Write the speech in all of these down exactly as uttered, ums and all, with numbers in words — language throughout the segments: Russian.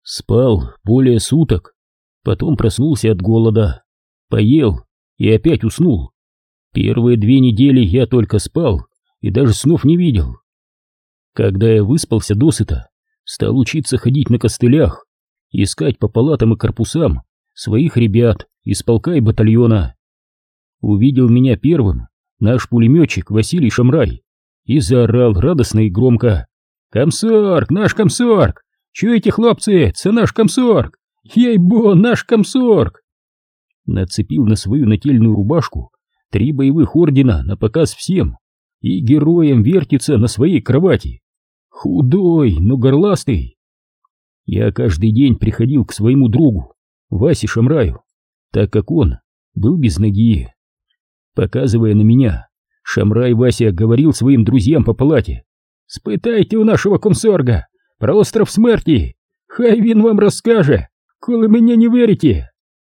Спал более суток, потом проснулся от голода, поел и опять уснул. Первые две недели я только спал и даже снов не видел. Когда я выспался досыта, стал учиться ходить на костылях, искать по палатам и корпусам своих ребят из полка и батальона. Увидел меня первым наш пулеметчик Василий Шамрай и заорал радостно и громко: «Комсорг, наш комсорг! Чуете, хлопцы, це наш комсорг! Ей-бо, наш комсорг!» Нацепил на свою нательную рубашку три боевых ордена на показ всем и героем вертится на своей кровати. Худой, но горластый. Я каждый день приходил к своему другу, Васе Шамраю, так как он был без ноги. Показывая на меня, Шамрай Вася говорил своим друзьям по палате: «Спитайте у нашего комсорга про остров смерти, хай він вам розкаже, коли мені не верите».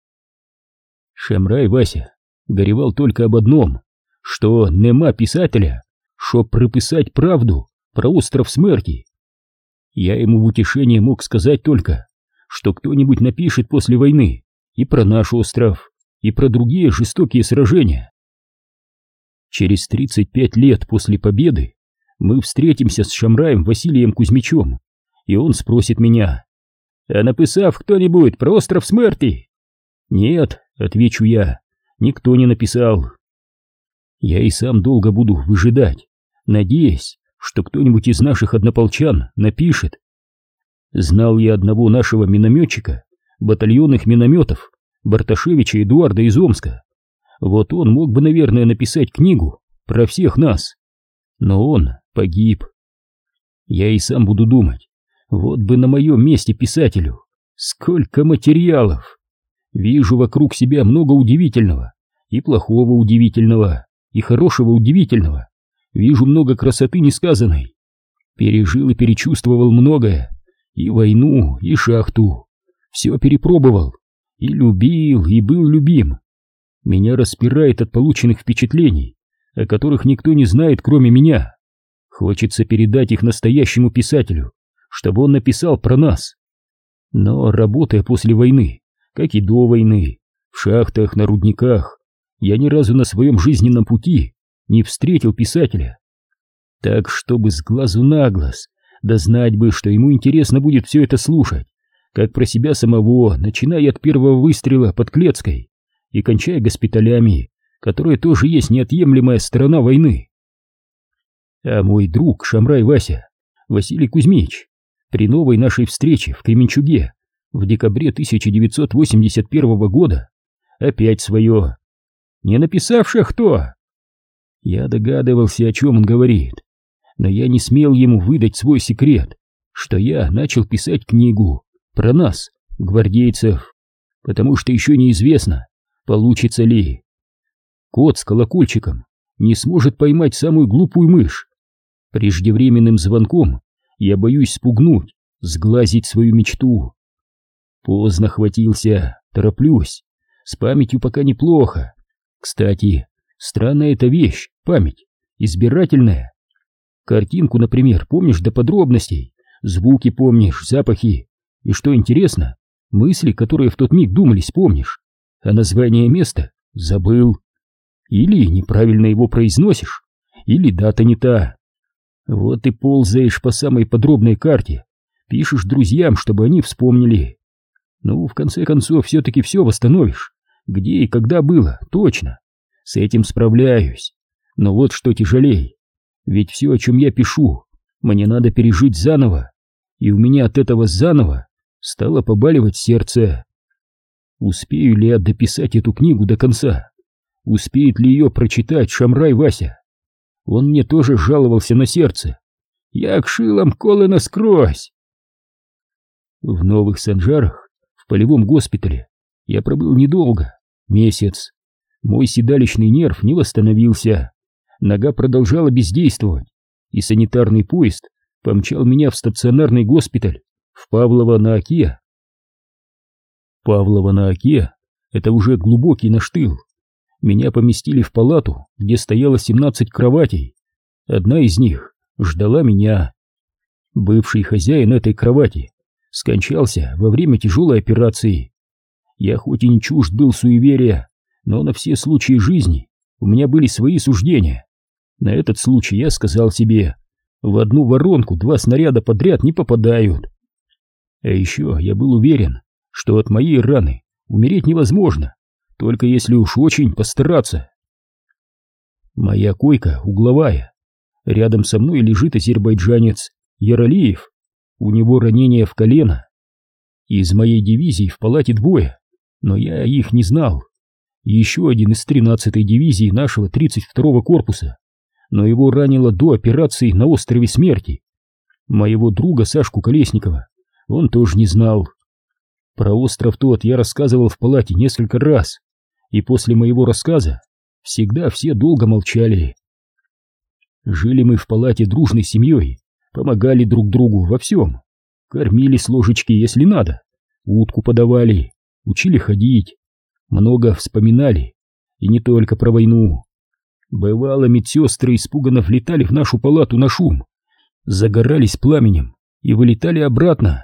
Шамрай Вася горевал только об одном, что нема писателя, чтоб приписать правду про остров смерти. Я ему в утешение мог сказать только, что кто-нибудь напишет после войны и про наш остров, и про другие жестокие сражения. Через тридцать пять лет после победы мы встретимся с Шамраем Василием Кузьмичем, и он спросит меня: «А написав кто-нибудь про остров смерти?» «Нет», — отвечу я, — «никто не написал». Я и сам долго буду выжидать, надеясь, что кто-нибудь из наших однополчан напишет. Знал я одного нашего минометчика, батальонных минометов, Барташевича Эдуарда из Омска. Вот он мог бы, наверное, написать книгу про всех нас. Но он погиб. Я и сам буду думать, вот бы на моем месте писателю, сколько материалов. Вижу вокруг себя много удивительного, и плохого удивительного, и хорошего удивительного. Вижу много красоты несказанной. Пережил и перечувствовал многое, и войну, и шахту. Все перепробовал, и любил, и был любим. Меня распирает от полученных впечатлений, о которых никто не знает, кроме меня. Хочется передать их настоящему писателю, чтобы он написал про нас. Но, работая после войны, как и до войны, в шахтах, на рудниках, я ни разу на своем жизненном пути не встретил писателя. Так, чтобы с глазу на глаз, да знать бы, что ему интересно будет все это слушать, как про себя самого, начиная от первого выстрела под Клецкой и кончая госпиталями, которые тоже есть неотъемлемая сторона войны. А мой друг Шамрай Вася, Василий Кузьмич, при новой нашей встрече в Кременчуге в декабре тысяча девятьсот восемьдесят первого года опять свое: «Не написавший кто?» Я догадывался, о чем он говорит, но я не смел ему выдать свой секрет, что я начал писать книгу про нас, гвардейцев, потому что еще неизвестно, получится ли. Кот с колокольчиком не сможет поймать самую глупую мышь. Преждевременным звонком я боюсь спугнуть, сглазить свою мечту. Поздно хватился, тороплюсь, с памятью пока неплохо. Кстати, странная эта вещь, память, избирательная. Картинку, например, помнишь до подробностей, звуки помнишь, запахи. И что интересно, мысли, которые в тот миг думались, помнишь, а название места забыл. Или неправильно его произносишь, или дата не та. Вот и ползаешь по самой подробной карте, пишешь друзьям, чтобы они вспомнили. Ну, в конце концов, все-таки все восстановишь. Где и когда было, точно. С этим справляюсь. Но вот что тяжелей. Ведь все, о чем я пишу, мне надо пережить заново. И у меня от этого заново стало побаливать сердце. Успею ли я дописать эту книгу до конца? Успеет ли ее прочитать Шамрай Вася? Он мне тоже жаловался на сердце. Я к шилам колы насквозь. В Новых Санжарах, в полевом госпитале, я пробыл недолго, месяц. Мой седалищный нерв не восстановился, нога продолжала бездействовать, и санитарный поезд помчал меня в стационарный госпиталь в Павлово-на-Оке. Павлово-на-Оке — это уже глубокий наш тыл. Меня поместили в палату, где стояло семнадцать кроватей. Одна из них ждала меня. Бывший хозяин этой кровати скончался во время тяжелой операции. Я хоть и не чужд был суеверия, но на все случаи жизни у меня были свои суждения. На этот случай я сказал себе: в одну воронку два снаряда подряд не попадают. А еще я был уверен, что от моей раны умереть невозможно, только если уж очень постараться. Моя койка угловая. Рядом со мной лежит азербайджанец Яралиев. У него ранение в колено. Из моей дивизии в палате двое, но я их не знал. Еще один из тринадцатой дивизии нашего тридцать второго корпуса, но его ранило до операции на острове Смерти. Моего друга Сашку Колесникова он тоже не знал. Про остров тот я рассказывал в палате несколько раз, и после моего рассказа всегда все долго молчали. Жили мы в палате дружной семьей, помогали друг другу во всем. Кормили с ложечки, если надо, утку подавали, учили ходить, много вспоминали, и не только про войну. Бывало, медсестры испуганно влетали в нашу палату на шум, загорались пламенем и вылетали обратно.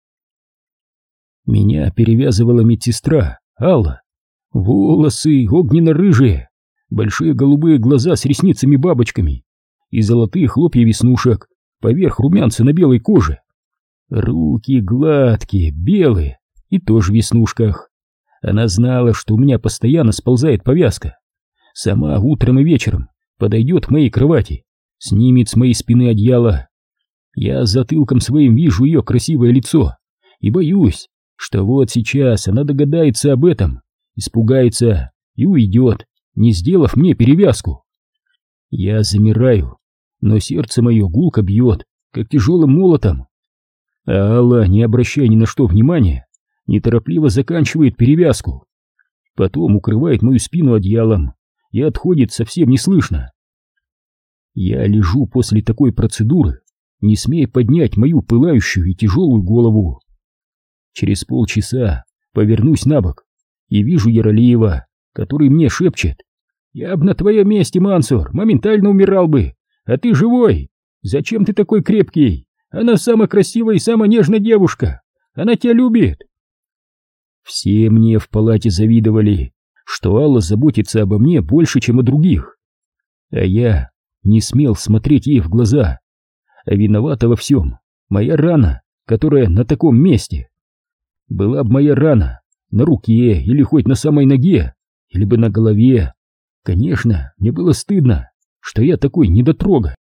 Меня перевязывала медсестра Алла. Волосы огненно-рыжие, большие голубые глаза с ресницами-бабочками и золотые хлопья веснушек поверх румянца на белой коже. Руки гладкие, белые и тоже в веснушках. Она знала, что у меня постоянно сползает повязка. Сама утром и вечером подойдет к моей кровати, снимет с моей спины одеяло. Я затылком своим вижу ее красивое лицо и боюсь, что вот сейчас она догадается об этом, испугается и уйдет, не сделав мне перевязку. Я замираю, но сердце мое гулко бьет, как тяжелым молотом. А Алла, не обращая ни на что внимания, неторопливо заканчивает перевязку. Потом укрывает мою спину одеялом и отходит совсем неслышно. Я лежу после такой процедуры, не смея поднять мою пылающую и тяжелую голову. Через полчаса повернусь на бок и вижу Яралиева, который мне шепчет: «Я б на твоем месте, Мансур, моментально умирал бы, а ты живой! Зачем ты такой крепкий? Она самая красивая и самая нежная девушка! Она тебя любит!» Все мне в палате завидовали, что Алла заботится обо мне больше, чем о других. А я не смел смотреть ей в глаза. А виновата во всем моя рана, которая на таком месте. Была бы моя рана на руке или хоть на самой ноге, или бы на голове, конечно, мне было стыдно, что я такой недотрога.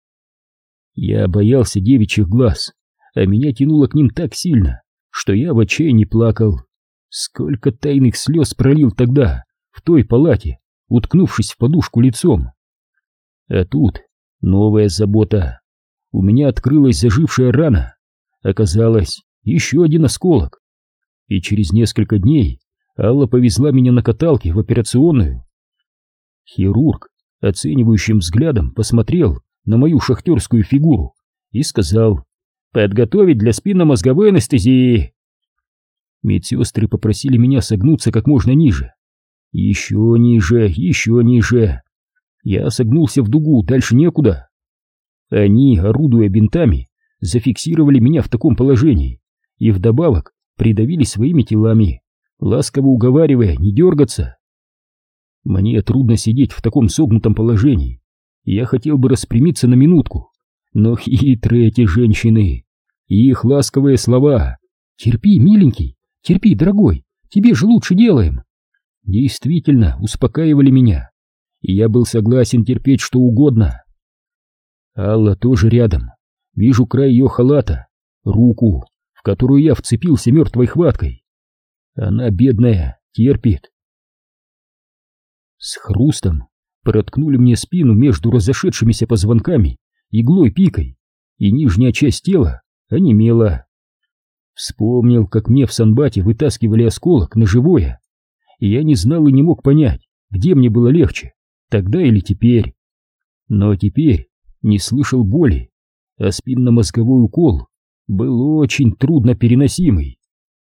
Я боялся девичьих глаз, а меня тянуло к ним так сильно, что я в отчаянии плакал. Сколько тайных слез пролил тогда, в той палате, уткнувшись в подушку лицом. А тут новая забота. У меня открылась зажившая рана. Оказалось, еще один осколок. И через несколько дней Алла повезла меня на каталке в операционную. Хирург оценивающим взглядом посмотрел на мою шахтерскую фигуру и сказал: «Подготовить для спинномозговой анестезии». Медсестры попросили меня согнуться как можно ниже. Еще ниже, еще ниже. Я согнулся в дугу, дальше некуда. Они, орудуя бинтами, зафиксировали меня в таком положении и вдобавок придавили своими телами, ласково уговаривая не дергаться. Мне трудно сидеть в таком согнутом положении. Я хотел бы распрямиться на минутку, но хитрые эти женщины, и их ласковые слова: «Терпи, миленький, терпи, дорогой, тебе же лучше делаем», действительно успокаивали меня, и я был согласен терпеть что угодно. Алла тоже рядом. Вижу край ее халата, руку, в которую я вцепился мертвой хваткой. Она, бедная, терпит. С хрустом проткнули мне спину между разошедшимися позвонками иглой-пикой, и нижняя часть тела онемела. Вспомнил, как мне в санбате вытаскивали осколок на живое, и я не знал и не мог понять, где мне было легче, тогда или теперь. Но теперь не слышал боли, а спинномозговой укол был очень трудно переносимый.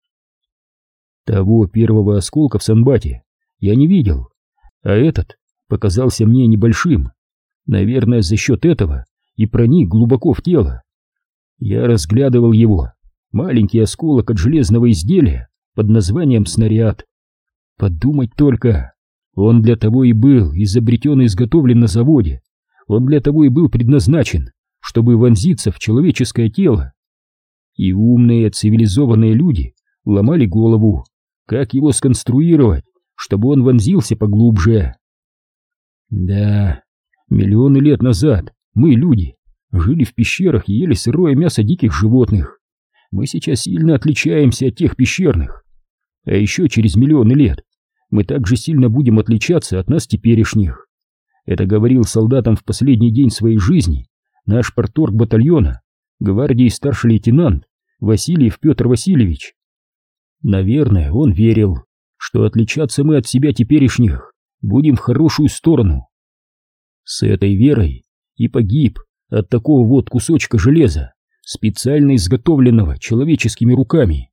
Того первого осколка в санбате я не видел, а этот показался мне небольшим. Наверное, за счет этого и проник глубоко в тело. Я разглядывал его маленький осколок от железного изделия под названием снаряд. Подумать только, он для того и был изобретен и изготовлен на заводе, он для того и был предназначен, чтобы вонзиться в человеческое тело. И умные цивилизованные люди ломали голову, как его сконструировать, чтобы он вонзился поглубже. Да, миллионы лет назад мы, люди, жили в пещерах и ели сырое мясо диких животных. Мы сейчас сильно отличаемся от тех пещерных. А еще через миллионы лет мы также сильно будем отличаться от нас теперешних. Это говорил солдатам в последний день своей жизни наш парторг батальона, гвардии старший лейтенант Васильев Петр Васильевич. Наверное, он верил, что отличаться мы от себя теперешних будем в хорошую сторону. С этой верой и погиб от такого вот кусочка железа, специально изготовленного человеческими руками.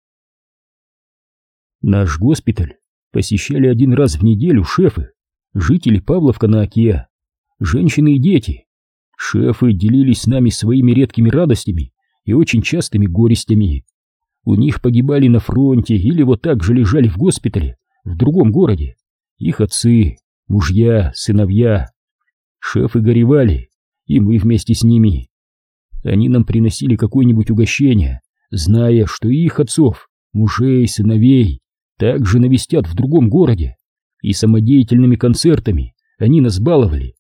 Наш госпиталь посещали один раз в неделю шефы, жители Павловка на Оке, женщины и дети. Шефы делились с нами своими редкими радостями и очень частыми горестями. У них погибали на фронте или вот так же лежали в госпитале в другом городе их отцы, мужья, сыновья. Шефы горевали, и мы вместе с ними. Они нам приносили какое-нибудь угощение, зная, что и их отцов, мужей, сыновей также навестят в другом городе, и самодеятельными концертами они нас баловали.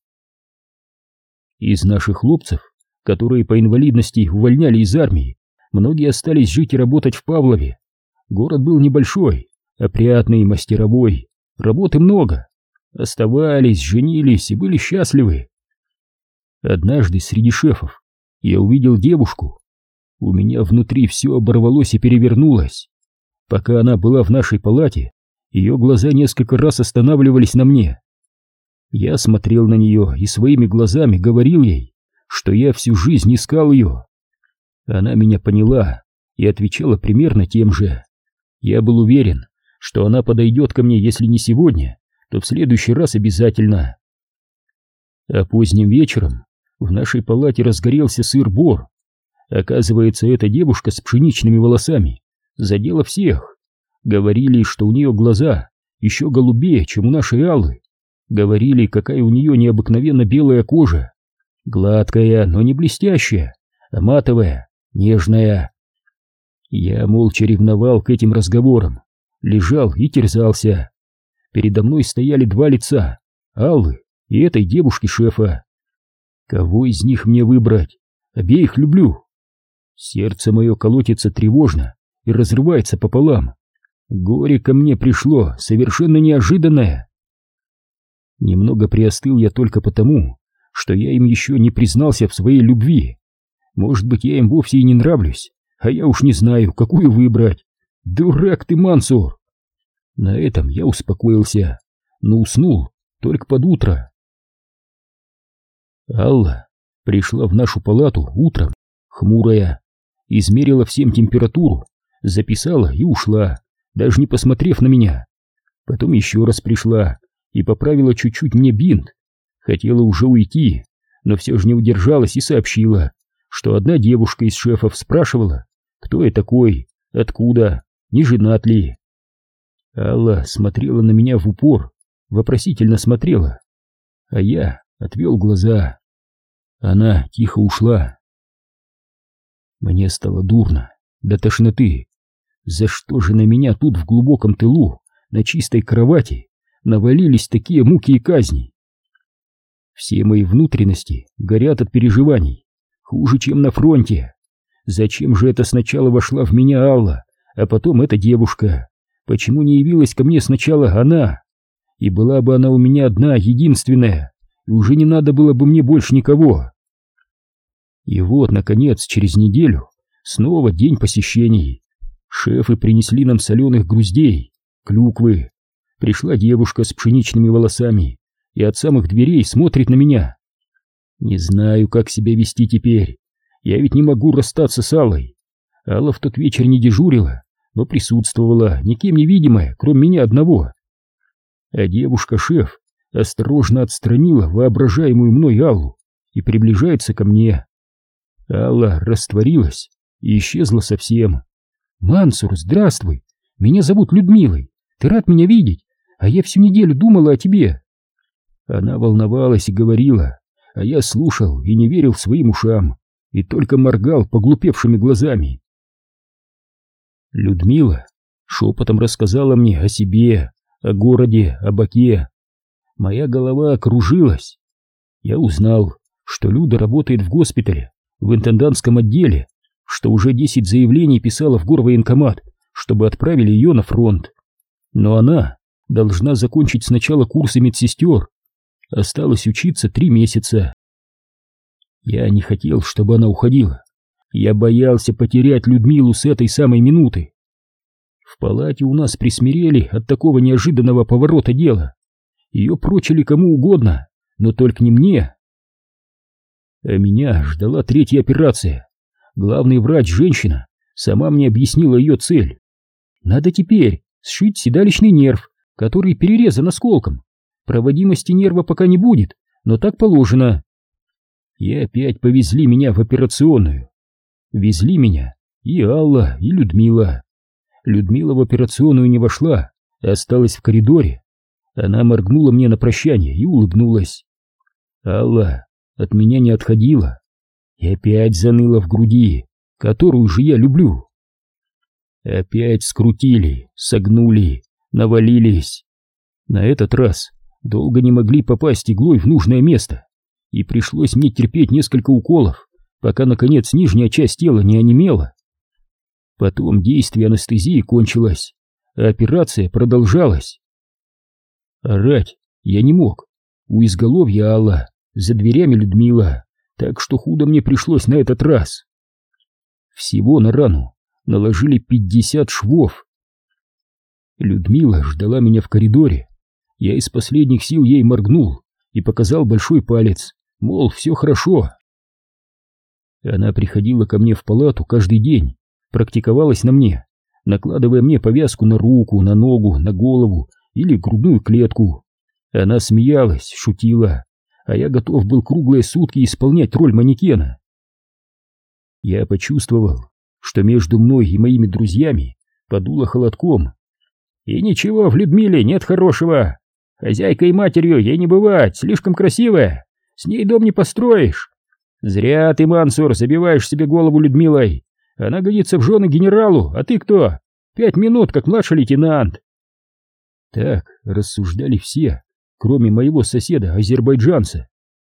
Из наших хлопцев, которые по инвалидности увольняли из армии, многие остались жить и работать в Павлове. Город был небольшой, опрятный, мастеровой, работы много. Оставались, женились и были счастливы. Однажды среди шефов я увидел девушку. У меня внутри все оборвалось и перевернулось. Пока она была в нашей палате, ее глаза несколько раз останавливались на мне. Я смотрел на нее и своими глазами говорил ей, что я всю жизнь искал ее. Она меня поняла и отвечала примерно тем же. Я был уверен, что она подойдет ко мне, если не сегодня, то в следующий раз обязательно. А поздним вечером в нашей палате разгорелся сыр-бор. Оказывается, эта девушка с пшеничными волосами задела всех. Говорили, что у нее глаза еще голубее, чем у нашей Аллы. Говорили, какая у нее необыкновенно белая кожа. Гладкая, но не блестящая, а матовая, нежная. Я молча ревновал к этим разговорам, лежал и терзался. Передо мной стояли два лица, Аллы и этой девушки-шефа. Кого из них мне выбрать? Обеих люблю. Сердце мое колотится тревожно и разрывается пополам. Горе ко мне пришло, совершенно неожиданное. Немного приостыл я только потому, что я им еще не признался в своей любви. Может быть, я им вовсе и не нравлюсь, а я уж не знаю, какую выбрать. Дурак ты, Мансур! На этом я успокоился, но уснул только под утро. Алла пришла в нашу палату утром, хмурая, измерила всем температуру, записала и ушла, даже не посмотрев на меня. Потом еще раз пришла и поправила чуть-чуть мне бинт. Хотела уже уйти, но все же не удержалась и сообщила, что одна девушка из шефов спрашивала, кто я такой, откуда, не женат ли. Алла смотрела на меня в упор, вопросительно смотрела, а я отвел глаза. Она тихо ушла. Мне стало дурно, до тошноты. За что же на меня тут в глубоком тылу, на чистой кровати, навалились такие муки и казни? Все мои внутренности горят от переживаний, хуже, чем на фронте. Зачем же это сначала вошла в меня Алла, а потом эта девушка? Почему не явилась ко мне сначала она? И была бы она у меня одна, единственная, и уже не надо было бы мне больше никого. И вот, наконец, через неделю снова день посещений. Шефы принесли нам соленых груздей, клюквы. Пришла девушка с пшеничными волосами и от самых дверей смотрит на меня. Не знаю, как себя вести теперь. Я ведь не могу расстаться с Аллой. Алла в тот вечер не дежурила, но присутствовала, никем не видимая, кроме меня одного. А девушка-шеф осторожно отстранила воображаемую мной Аллу и приближается ко мне. Алла растворилась, и исчезла совсем. «Мансур, здравствуй! Меня зовут Людмилой. Ты рад меня видеть? А я всю неделю думала о тебе». Она волновалась и говорила, а я слушал и не верил своим ушам, и только моргал поглупевшими глазами. Людмила шепотом рассказала мне о себе, о городе, о Баке. Моя голова окружилась. Я узнал, что Люда работает в госпитале, в интендантском отделе, что уже десять заявлений писала в горвоенкомат, чтобы отправили ее на фронт. Но она должна закончить сначала курсы медсестер. Осталось учиться три месяца. Я не хотел, чтобы она уходила. Я боялся потерять Людмилу с этой самой минуты. В палате у нас присмирели от такого неожиданного поворота дела. Ее прочили кому угодно, но только не мне. А меня ждала третья операция. Главный врач, женщина, сама мне объяснила ее цель. Надо теперь сшить седалищный нерв, который перерезан осколком. Проводимости нерва пока не будет, но так положено. И опять повезли меня в операционную. Везли меня и Алла, и Людмила. Людмила в операционную не вошла, а осталась в коридоре. Она моргнула мне на прощание и улыбнулась. Алла от меня не отходила и опять заныла в груди, которую же я люблю. Опять скрутили, согнули, навалились. На этот раз долго не могли попасть иглой в нужное место, и пришлось мне терпеть несколько уколов, пока, наконец, нижняя часть тела не онемела. Потом действие анестезии кончилось, а операция продолжалась. Орать я не мог. У изголовья Алла, за дверями Людмила, так что худо мне пришлось на этот раз. Всего на рану наложили пятьдесят швов. Людмила ждала меня в коридоре. Я из последних сил ей моргнул и показал большой палец, мол, все хорошо. Она приходила ко мне в палату каждый день, практиковалась на мне, накладывая мне повязку на руку, на ногу, на голову или грудную клетку. Она смеялась, шутила, а я готов был круглые сутки исполнять роль манекена. Я почувствовал, что между мной и моими друзьями подуло холодком. И ничего в Людмиле нет хорошего. Хозяйкой и матерью ей не бывать, слишком красивая, с ней дом не построишь. Зря ты, Мансур, забиваешь себе голову Людмилой. Она годится в жены генералу, а ты кто? Пять минут, как младший лейтенант. Так рассуждали все, кроме моего соседа, азербайджанца.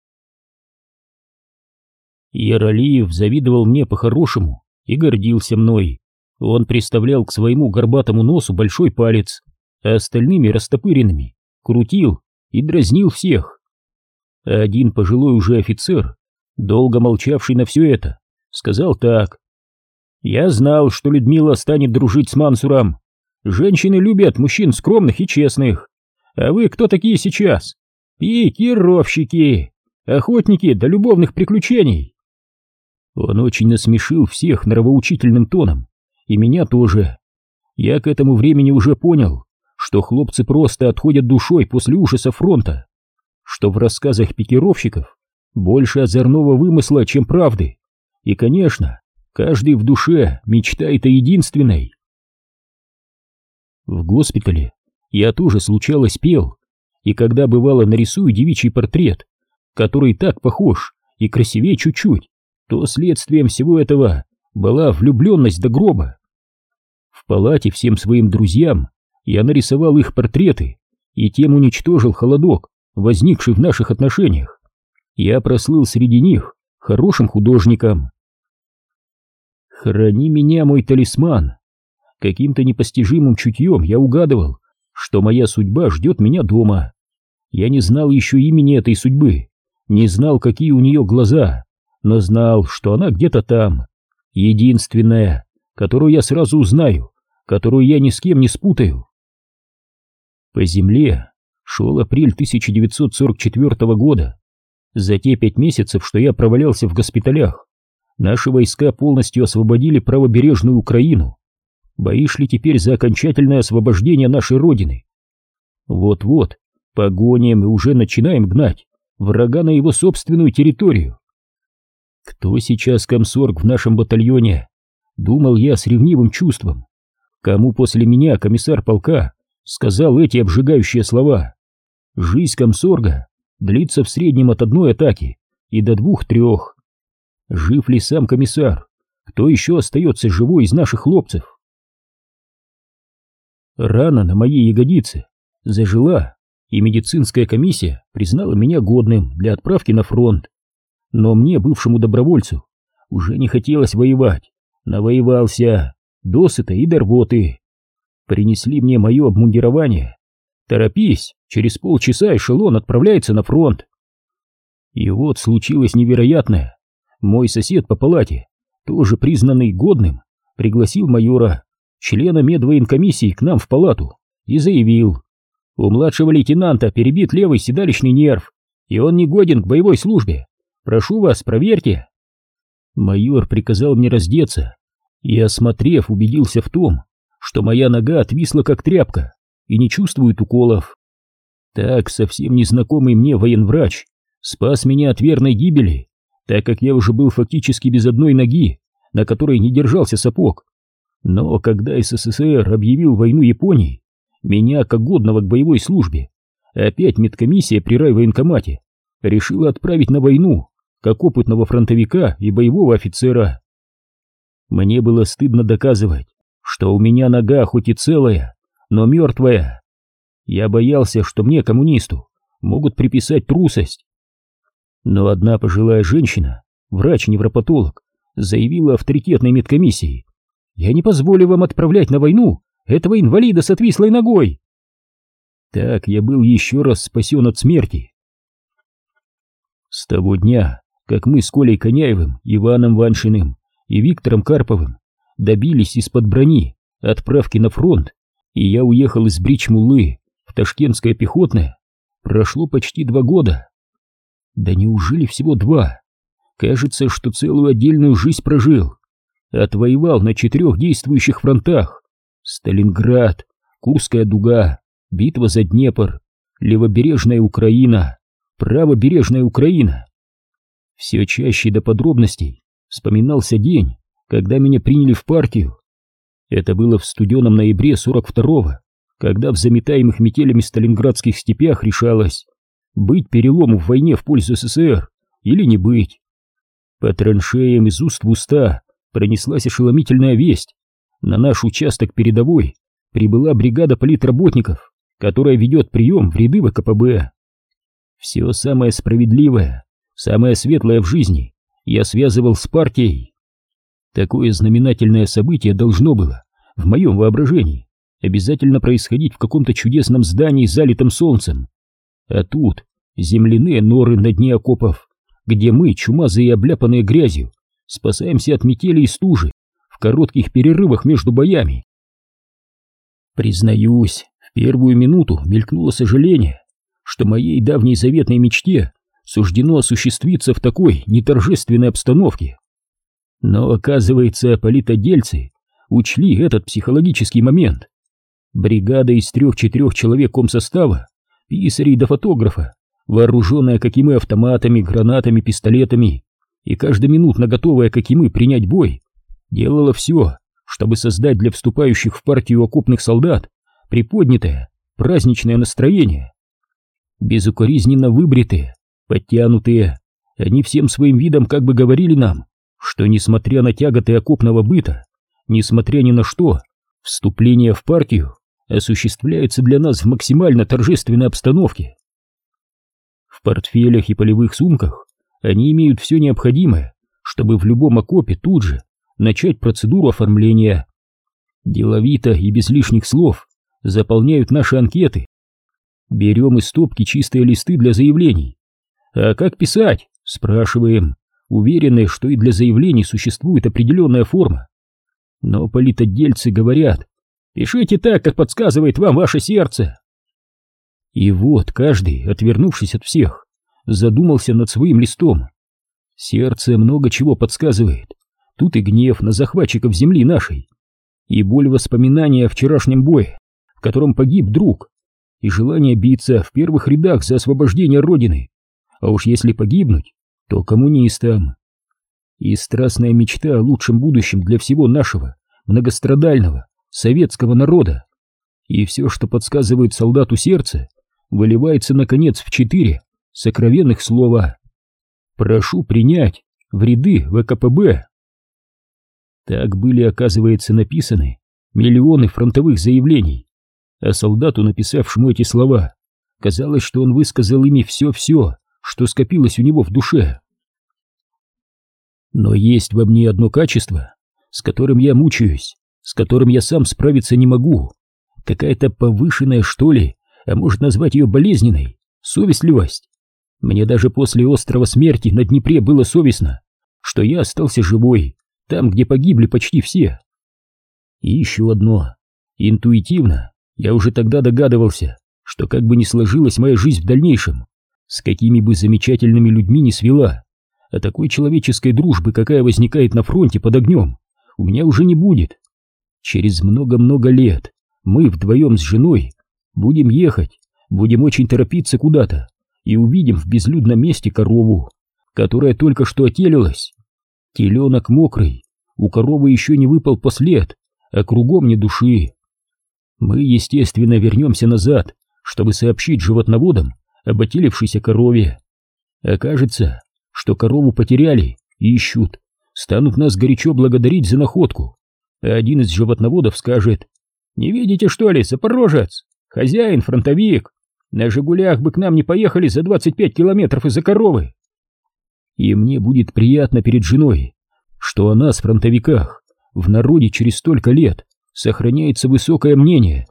Яралиев завидовал мне по-хорошему и гордился мной. Он приставлял к своему горбатому носу большой палец, а остальными растопыренными крутил и дразнил всех. А один пожилой уже офицер, долго молчавший на все это, сказал так: «Я знал, что Людмила станет дружить с Мансуром. Женщины любят мужчин скромных и честных. А вы кто такие сейчас? Пикировщики, охотники до любовных приключений». Он очень насмешил всех нравоучительным тоном, и меня тоже. Я к этому времени уже понял, что хлопцы просто отходят душой после ужаса фронта, что в рассказах пикировщиков больше озорного вымысла, чем правды, и, конечно, каждый в душе мечтает о единственной. В госпитале я тоже случалось пел, и когда бывало нарисую девичий портрет, который так похож и красивее чуть-чуть, то следствием всего этого была влюбленность до гроба. В палате всем своим друзьям я нарисовал их портреты и тем уничтожил холодок, возникший в наших отношениях. Я прослыл среди них хорошим художником. Храни меня, мой талисман. Каким-то непостижимым чутьем я угадывал, что моя судьба ждет меня дома. Я не знал еще имени этой судьбы, не знал, какие у нее глаза, но знал, что она где-то там, единственная, которую я сразу узнаю, которую я ни с кем не спутаю. По земле шел апрель тысяча девятьсот сорок четвёртого года. За те пять месяцев, что я провалялся в госпиталях, наши войска полностью освободили правобережную Украину. Бои шли теперь за окончательное освобождение нашей родины. Вот-вот погоним и уже начинаем гнать врага на его собственную территорию. Кто сейчас комсорг в нашем батальоне, думал я с ревнивым чувством. Кому после меня комиссар полка сказал эти обжигающие слова? Жизнь комсорга длится в среднем от одной атаки и до двух-трех. Жив ли сам комиссар? Кто еще остается живой из наших хлопцев? Рана на моей ягодице зажила, и медицинская комиссия признала меня годным для отправки на фронт. Но мне, бывшему добровольцу, уже не хотелось воевать. Навоевался досыта и до рвоты. Принесли мне мое обмундирование. Торопись, через полчаса эшелон отправляется на фронт. И вот случилось невероятное. Мой сосед по палате, тоже признанный годным, пригласил майора, члена медвоенкомиссии, к нам в палату и заявил: у младшего лейтенанта перебит левый седалищный нерв, и он не годен к боевой службе. Прошу вас, проверьте. Майор приказал мне раздеться и, осмотрев, убедился в том, что моя нога отвисла как тряпка и не чувствует уколов. Так совсем незнакомый мне военврач спас меня от верной гибели, так как я уже был фактически без одной ноги, на которой не держался сапог. Но когда СССР объявил войну Японии, меня, как годного к боевой службе, опять медкомиссия при райвоенкомате решила отправить на войну, как опытного фронтовика и боевого офицера. Мне было стыдно доказывать, что у меня нога хоть и целая, но мертвая. Я боялся, что мне, коммунисту, могут приписать трусость. Но одна пожилая женщина, врач-невропатолог, заявила авторитетной медкомиссии: я не позволю вам отправлять на войну этого инвалида с отвислой ногой. Так я был еще раз спасен от смерти. С того дня, как мы с Колей Коняевым, Иваном Ваншиным и Виктором Карповым добились из-под брони отправки на фронт, и я уехал из Брич-Муллы в Ташкентское пехотное, прошло почти два года. Да неужели всего два? Кажется, что целую отдельную жизнь прожил. Отвоевал на четырех действующих фронтах: Сталинград, Курская дуга, битва за Днепр, левобережная Украина, правобережная Украина. Все чаще до подробностей вспоминался день, когда меня приняли в партию. Это было в студеном ноябре сорок второго, когда в заметаемых метелями сталинградских степях решалось, быть перелому в войне в пользу СССР или не быть. По траншеям из уст в уста пронеслась ошеломительная весть: на наш участок передовой прибыла бригада политработников, которая ведет прием в ряды ВКПБ. Все самое справедливое, самое светлое в жизни я связывал с партией. Такое знаменательное событие должно было, в моем воображении, обязательно происходить в каком-то чудесном здании, залитом солнцем. А тут земляные норы на дне окопов, где мы, чумазые и обляпанные грязью, спасаемся от метели и стужи в коротких перерывах между боями. Признаюсь, в первую минуту мелькнуло сожаление, что моей давней заветной мечте суждено осуществиться в такой неторжественной обстановке. Но, оказывается, политотдельцы учли этот психологический момент. Бригада из трех-четырех человек комсостава, писарей до фотографа, вооруженная, как и мы, автоматами, гранатами, пистолетами, и каждоминутно готовая, как и мы, принять бой, делала все, чтобы создать для вступающих в партию окопных солдат приподнятое, праздничное настроение. Безукоризненно выбритые, подтянутые, они всем своим видом как бы говорили нам, что, несмотря на тяготы окопного быта, несмотря ни на что, вступление в партию осуществляется для нас в максимально торжественной обстановке. В портфелях и полевых сумках они имеют все необходимое, чтобы в любом окопе тут же начать процедуру оформления. Деловито и без лишних слов заполняют наши анкеты. Берем из стопки чистые листы для заявлений. А как писать? Спрашиваем, уверенные, что и для заявлений существует определенная форма. Но политотдельцы говорят: пишите так, как подсказывает вам ваше сердце. И вот каждый, отвернувшись от всех, задумался над своим листом. Сердце много чего подсказывает. Тут и гнев на захватчиков земли нашей, и боль воспоминания о вчерашнем бое, в котором погиб друг, и желание биться в первых рядах за освобождение Родины, а уж если погибнуть, то коммунистам. и страстная мечта о лучшем будущем для всего нашего многострадального советского народа. И все, что подсказывает солдату сердце, выливается, наконец, в четыре сокровенных слова: «Прошу принять в ряды вэ ка пэ бэ». Так были, оказывается, написаны миллионы фронтовых заявлений, а солдату, написавшему эти слова, казалось, что он высказал ими все-все, что скопилось у него в душе. Но есть во мне одно качество, с которым я мучаюсь, с которым я сам справиться не могу. Какая-то повышенная, что ли, а может назвать ее болезненной, совестливость. Мне даже после острова смерти на Днепре было совестно, что я остался живой, там, где погибли почти все. И еще одно. Интуитивно я уже тогда догадывался, что как бы ни сложилась моя жизнь в дальнейшем, с какими бы замечательными людьми ни свела, а такой человеческой дружбы, какая возникает на фронте под огнем, у меня уже не будет. Через много-много лет мы вдвоем с женой будем ехать, будем очень торопиться куда-то и увидим в безлюдном месте корову, которая только что отелилась. Теленок мокрый, у коровы еще не выпал послед, а кругом ни души. Мы, естественно, вернемся назад, чтобы сообщить животноводам об отелившейся корове. Окажется, что корову потеряли и ищут, станут нас горячо благодарить за находку, а один из животноводов скажет: «Не видите, что ли, запорожец? Хозяин, фронтовик. На «Жигулях» бы к нам не поехали за двадцать пять километров из-за коровы». И мне будет приятно перед женой, что о нас, фронтовиках, в народе через столько лет сохраняется высокое мнение.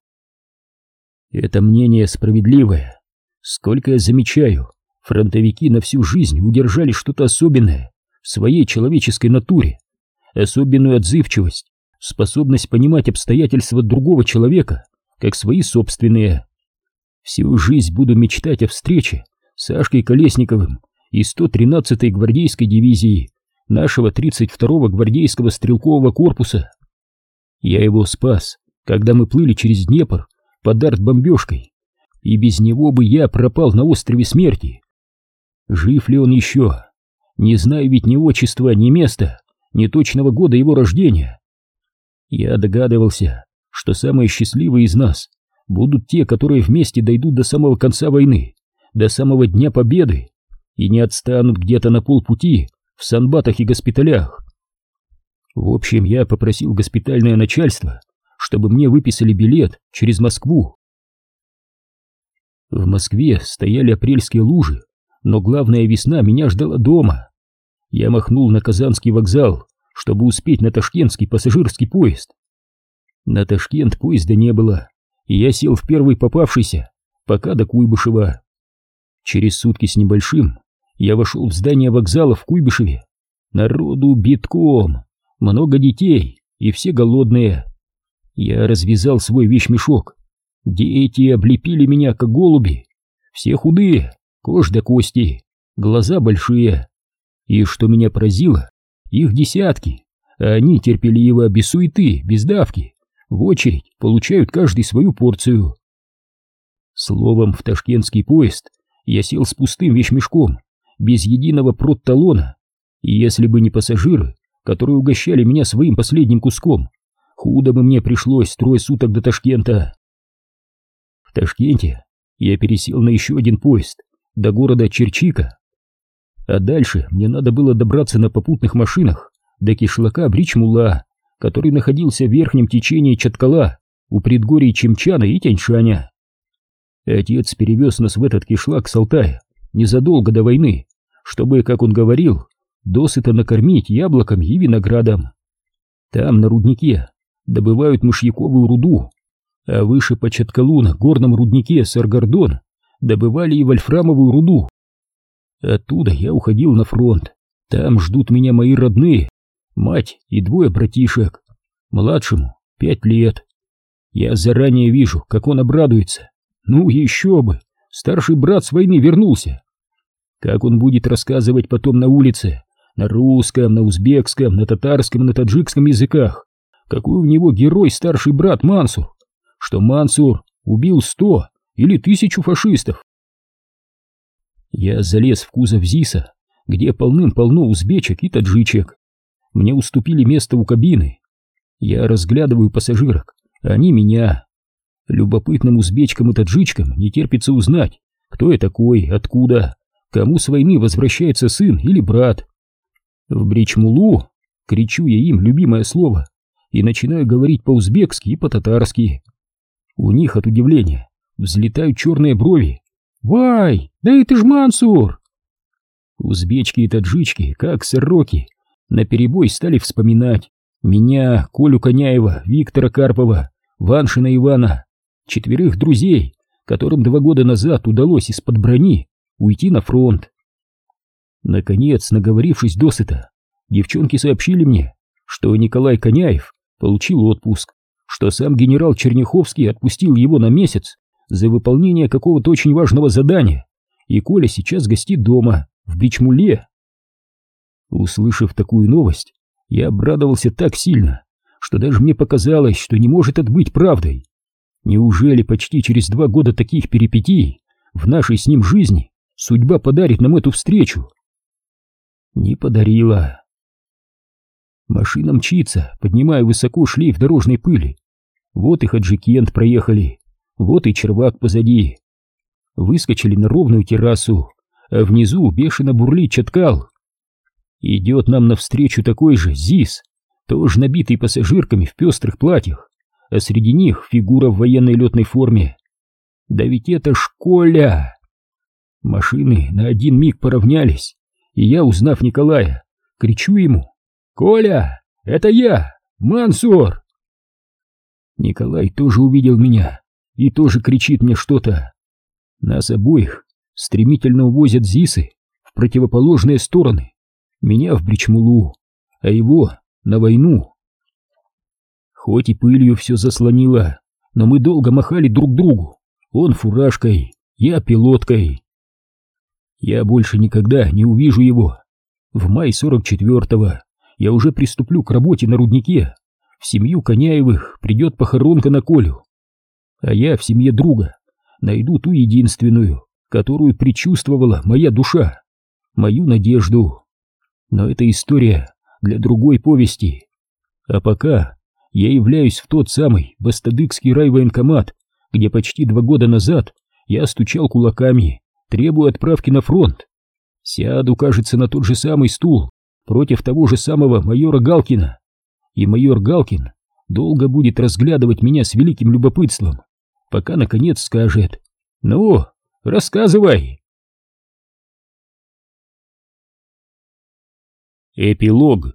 Это мнение справедливое. Сколько я замечаю, фронтовики на всю жизнь удержали что-то особенное в своей человеческой натуре, особенную отзывчивость, способность понимать обстоятельства другого человека как свои собственные. Всю жизнь буду мечтать о встрече с Сашкой Колесниковым из сто тринадцатой гвардейской дивизии нашего тридцать второго гвардейского стрелкового корпуса. Я его спас, когда мы плыли через Днепр под артбомбежкой, и без него бы я пропал на острове смерти. Жив ли он еще? Не знаю ведь ни отчества, ни места, ни точного года его рождения. Я догадывался, что самые счастливые из нас будут те, которые вместе дойдут до самого конца войны, до самого Дня Победы, и не отстанут где-то на полпути в санбатах и госпиталях. В общем, я попросил госпитальное начальство, чтобы мне выписали билет через Москву. В Москве стояли апрельские лужи, но главная весна меня ждала дома. Я махнул на Казанский вокзал, чтобы успеть на ташкентский пассажирский поезд. На Ташкент поезда не было, и я сел в первый попавшийся, пока до Куйбышева. Через сутки с небольшим я вошел в здание вокзала в Куйбышеве. Народу битком, много детей, и все голодные. Я развязал свой вещмешок. Дети облепили меня, как голуби. Все худые, кожа до кости, глаза большие. И что меня поразило, их десятки, а они терпеливо, без суеты, без давки, в очередь получают каждый свою порцию. Словом, в ташкентский поезд я сел с пустым вещмешком, без единого продталона, и если бы не пассажиры, которые угощали меня своим последним куском, худо бы мне пришлось трое суток до Ташкента. В Ташкенте я пересел на еще один поезд до города Черчика, а дальше мне надо было добраться на попутных машинах до кишлака Бричмула, который находился в верхнем течении Чаткала у предгорий Чемчана и Тяньшаня. Отец перевез нас в этот кишлак с Алтая незадолго до войны, чтобы, как он говорил, досыта накормить яблоками и виноградом. Там, на руднике, добывают мышьяковую руду, а выше по Чаткалу на горном руднике Саргардон добывали и вольфрамовую руду. Оттуда я уходил на фронт. Там ждут меня мои родные, мать и двое братишек. Младшему пять лет. Я заранее вижу, как он обрадуется. Ну еще бы, старший брат с войны вернулся. Как он будет рассказывать потом на улице, на русском, на узбекском, на татарском, на таджикском языках, какой у него герой старший брат Мансур, что Мансур убил сто или тысячу фашистов. Я залез в кузов ЗИСа, где полным-полно узбечек и таджичек. мне уступили место у кабины. Я разглядываю пассажирок, они меня. Любопытным узбечкам и таджичкам не терпится узнать, кто я такой, откуда, кому с войны возвращается сын или брат. В Бричмулу кричу я им любимое слово и начинаю говорить по-узбекски и по-татарски. У них от удивления взлетают черные брови. «Вай, да это ж Мансур!» Узбечки и таджички, как сороки, наперебой стали вспоминать меня, Колю Коняева, Виктора Карпова, Ваншина Ивана, четверых друзей, которым два года назад удалось из-под брони уйти на фронт. Наконец, наговорившись досыта, девчонки сообщили мне, что Николай Коняев получил отпуск, что сам генерал Черняховский отпустил его на месяц за выполнение какого-то очень важного задания, и Коля сейчас гостит дома, в Бричмуле. Услышав такую новость, я обрадовался так сильно, что даже мне показалось, что не может это быть правдой. Неужели почти через два года таких перипетий в нашей с ним жизни судьба подарит нам эту встречу? Не подарила. Машина мчится, поднимая высоко шлейф дорожной пыли. Вот и Хаджикент проехали, вот и Червак позади. Выскочили на ровную террасу, а внизу бешено бурлит Чаткал. Идет нам навстречу такой же ЗИС, тоже набитый пассажирками в пестрых платьях, а среди них фигура в военной летной форме. Да ведь это ж Коля! Машины на один миг поравнялись, и я, узнав Николая, кричу ему: «Коля, это я, Мансур!» Николай тоже увидел меня и тоже кричит мне что-то. Нас обоих стремительно увозят ЗИСы в противоположные стороны. Меня в Бричмулу, а его на войну. Хоть и пылью все заслонило, но мы долго махали друг другу. Он фуражкой, я пилоткой. Я больше никогда не увижу его. В мае сорок четвертого я уже приступлю к работе на руднике. В семью Коняевых придет похоронка на Колю. А я в семье друга найду ту единственную, которую предчувствовала моя душа, мою надежду. Но это история для другой повести. А пока я являюсь в тот самый Бастадыкский райвоенкомат, где почти два года назад я стучал кулаками, требуя отправки на фронт. Сяду, кажется, на тот же самый стул против того же самого майора Галкина. И майор Галкин долго будет разглядывать меня с великим любопытством, пока наконец скажет: «Ну, рассказывай!» Эпилог.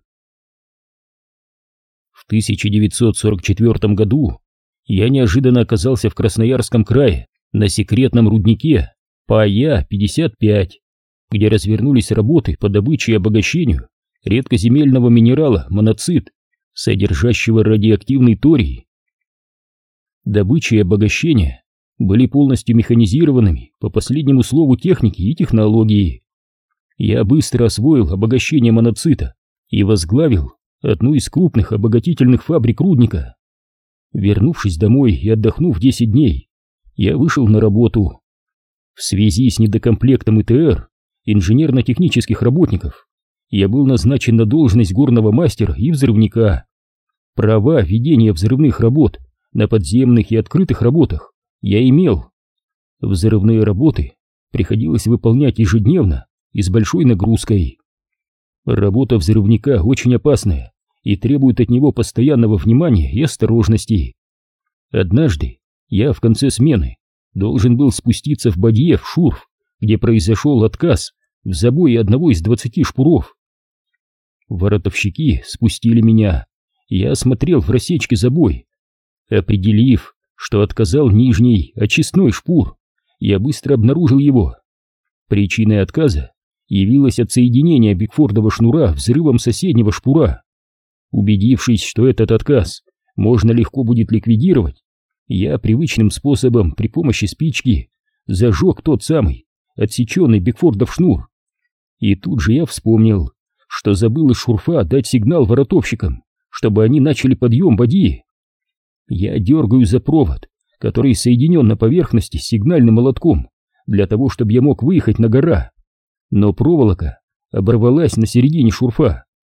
В тысяча девятьсот сорок четвёртом году я неожиданно оказался в Красноярском крае на секретном руднике ПАЯ пятьдесят пять, где развернулись работы по добыче и обогащению редкоземельного минерала моноцит, содержащего радиоактивный торий. Добыча и обогащение были полностью механизированными по последнему слову техники и технологии. Я быстро освоил обогащение моноцита и возглавил одну из крупных обогатительных фабрик рудника. Вернувшись домой и отдохнув десять дней, я вышел на работу. В связи с недокомплектом ИТР, инженерно-технических работников, я был назначен на должность горного мастера и взрывника. Права ведения взрывных работ на подземных и открытых работах я имел. Взрывные работы приходилось выполнять ежедневно и с большой нагрузкой. Работа взрывника очень опасная и требует от него постоянного внимания и осторожности. Однажды я в конце смены должен был спуститься в бадье в шурф, где произошел отказ в забое одного из двадцати шпуров. Воротовщики спустили меня, я осмотрел в рассечке забой. Определив, что отказал нижний очистной шпур, я быстро обнаружил его. Причиной отказа явилось отсоединение бигфордова шнура взрывом соседнего шпура. Убедившись, что этот отказ можно легко будет ликвидировать, я привычным способом при помощи спички зажег тот самый отсеченный бигфордов шнур. И тут же я вспомнил, что забыл из шурфа дать сигнал воротовщикам, чтобы они начали подъем бадьи. Я дергаю за провод, который соединен на поверхности с сигнальным молотком, для того, чтобы я мог выехать на гора. Но проволока оборвалась на середине шурфа,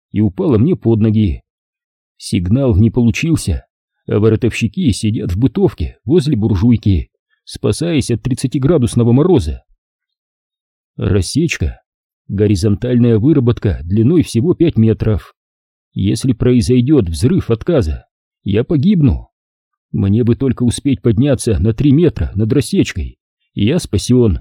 и упала мне под ноги. Сигнал не получился, а воротовщики сидят в бытовке возле буржуйки, спасаясь от тридцатиградусного мороза. Рассечка. Горизонтальная выработка длиной всего пять метров. Если произойдет взрыв отказа, я погибну. Мне бы только успеть подняться на три метра над рассечкой, и я спасен.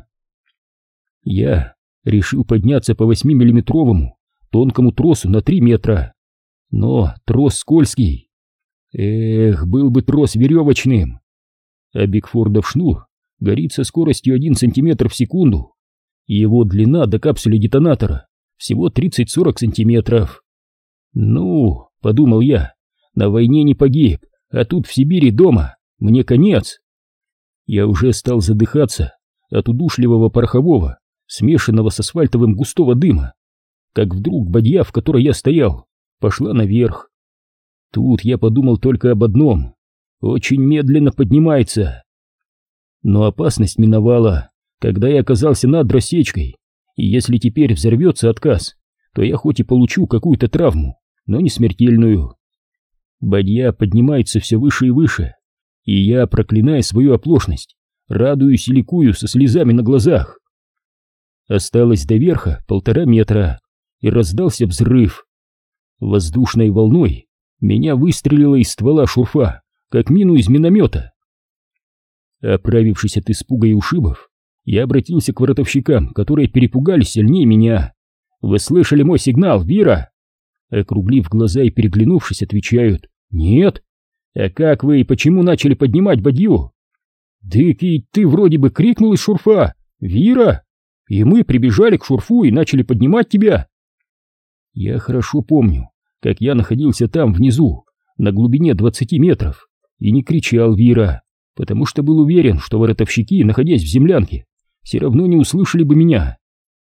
Я решил подняться по восьмимиллиметровому тонкому тросу на три метра. Но трос скользкий. Эх, был бы трос веревочным. А Бигфордов шнур горит со скоростью один сантиметр в секунду. И его длина до капсули детонатора всего тридцать-сорок сантиметров. Ну, подумал я, на войне не погиб, а тут в Сибири дома, мне конец. Я уже стал задыхаться от удушливого порохового, смешанного с асфальтовым густого дыма, как вдруг бадья, в которой я стоял, пошла наверх. Тут я подумал только об одном: очень медленно поднимается. Но опасность миновала, когда я оказался над рассечкой, и если теперь взорвется отказ, то я хоть и получу какую-то травму, но не смертельную. Бадья поднимается все выше и выше, и я, проклиная свою оплошность, радуюсь и ликую со слезами на глазах. Осталось до верха полтора метра, и раздался взрыв. Воздушной волной меня выстрелило из ствола шурфа, как мину из миномета. Оправившись от испуга и ушибов, я обратился к воротовщикам, которые перепугались сильнее меня. «Вы слышали мой сигнал, Вира?» Округлив глаза и переглянувшись, отвечают: «Нет». «А как вы и почему начали поднимать бадью?» «Дыки, ты вроде бы крикнул из шурфа: Вира!» И мы прибежали к шурфу и начали поднимать тебя. Я хорошо помню, как я находился там внизу, на глубине двадцати метров, и не кричал «Вира», потому что был уверен, что воротовщики, находясь в землянке, все равно не услышали бы меня.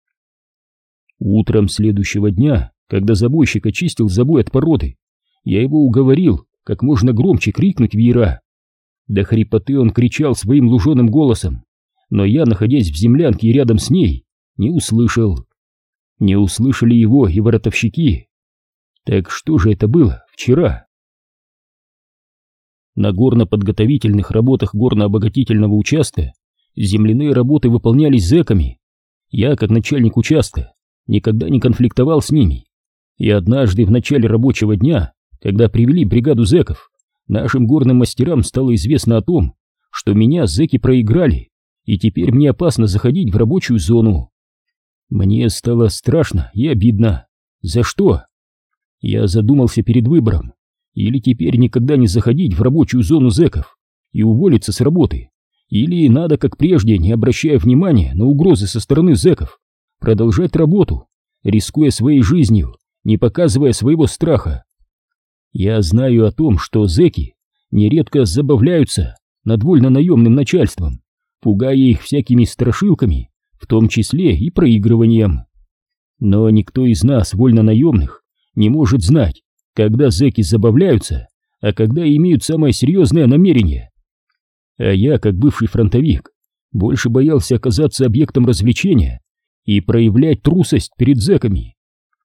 Утром следующего дня, когда забойщик очистил забой от породы, я его уговорил как можно громче крикнуть «Вира». До хрипоты он кричал своим луженым голосом, но я, находясь в землянке и рядом с ней, не услышал. Не услышали его и воротовщики. Так что же это было вчера? На горно-подготовительных работах горно-обогатительного участка земляные работы выполнялись зэками. Я, как начальник участка, никогда не конфликтовал с ними. И однажды в начале рабочего дня, когда привели бригаду зэков, нашим горным мастерам стало известно о том, что меня зэки проиграли, и теперь мне опасно заходить в рабочую зону. Мне стало страшно и обидно. За что? Я задумался перед выбором: или теперь никогда не заходить в рабочую зону зэков и уволиться с работы, или надо, как прежде, не обращая внимания на угрозы со стороны зэков, продолжать работу, рискуя своей жизнью, не показывая своего страха. Я знаю о том, что зэки нередко забавляются над вольно-наемным начальством, пугая их всякими страшилками, в том числе и проигрыванием. Но никто из нас, вольно-наемных, не может знать, когда зэки забавляются, а когда имеют самое серьезное намерение. А я, как бывший фронтовик, больше боялся оказаться объектом развлечения и проявлять трусость перед зэками.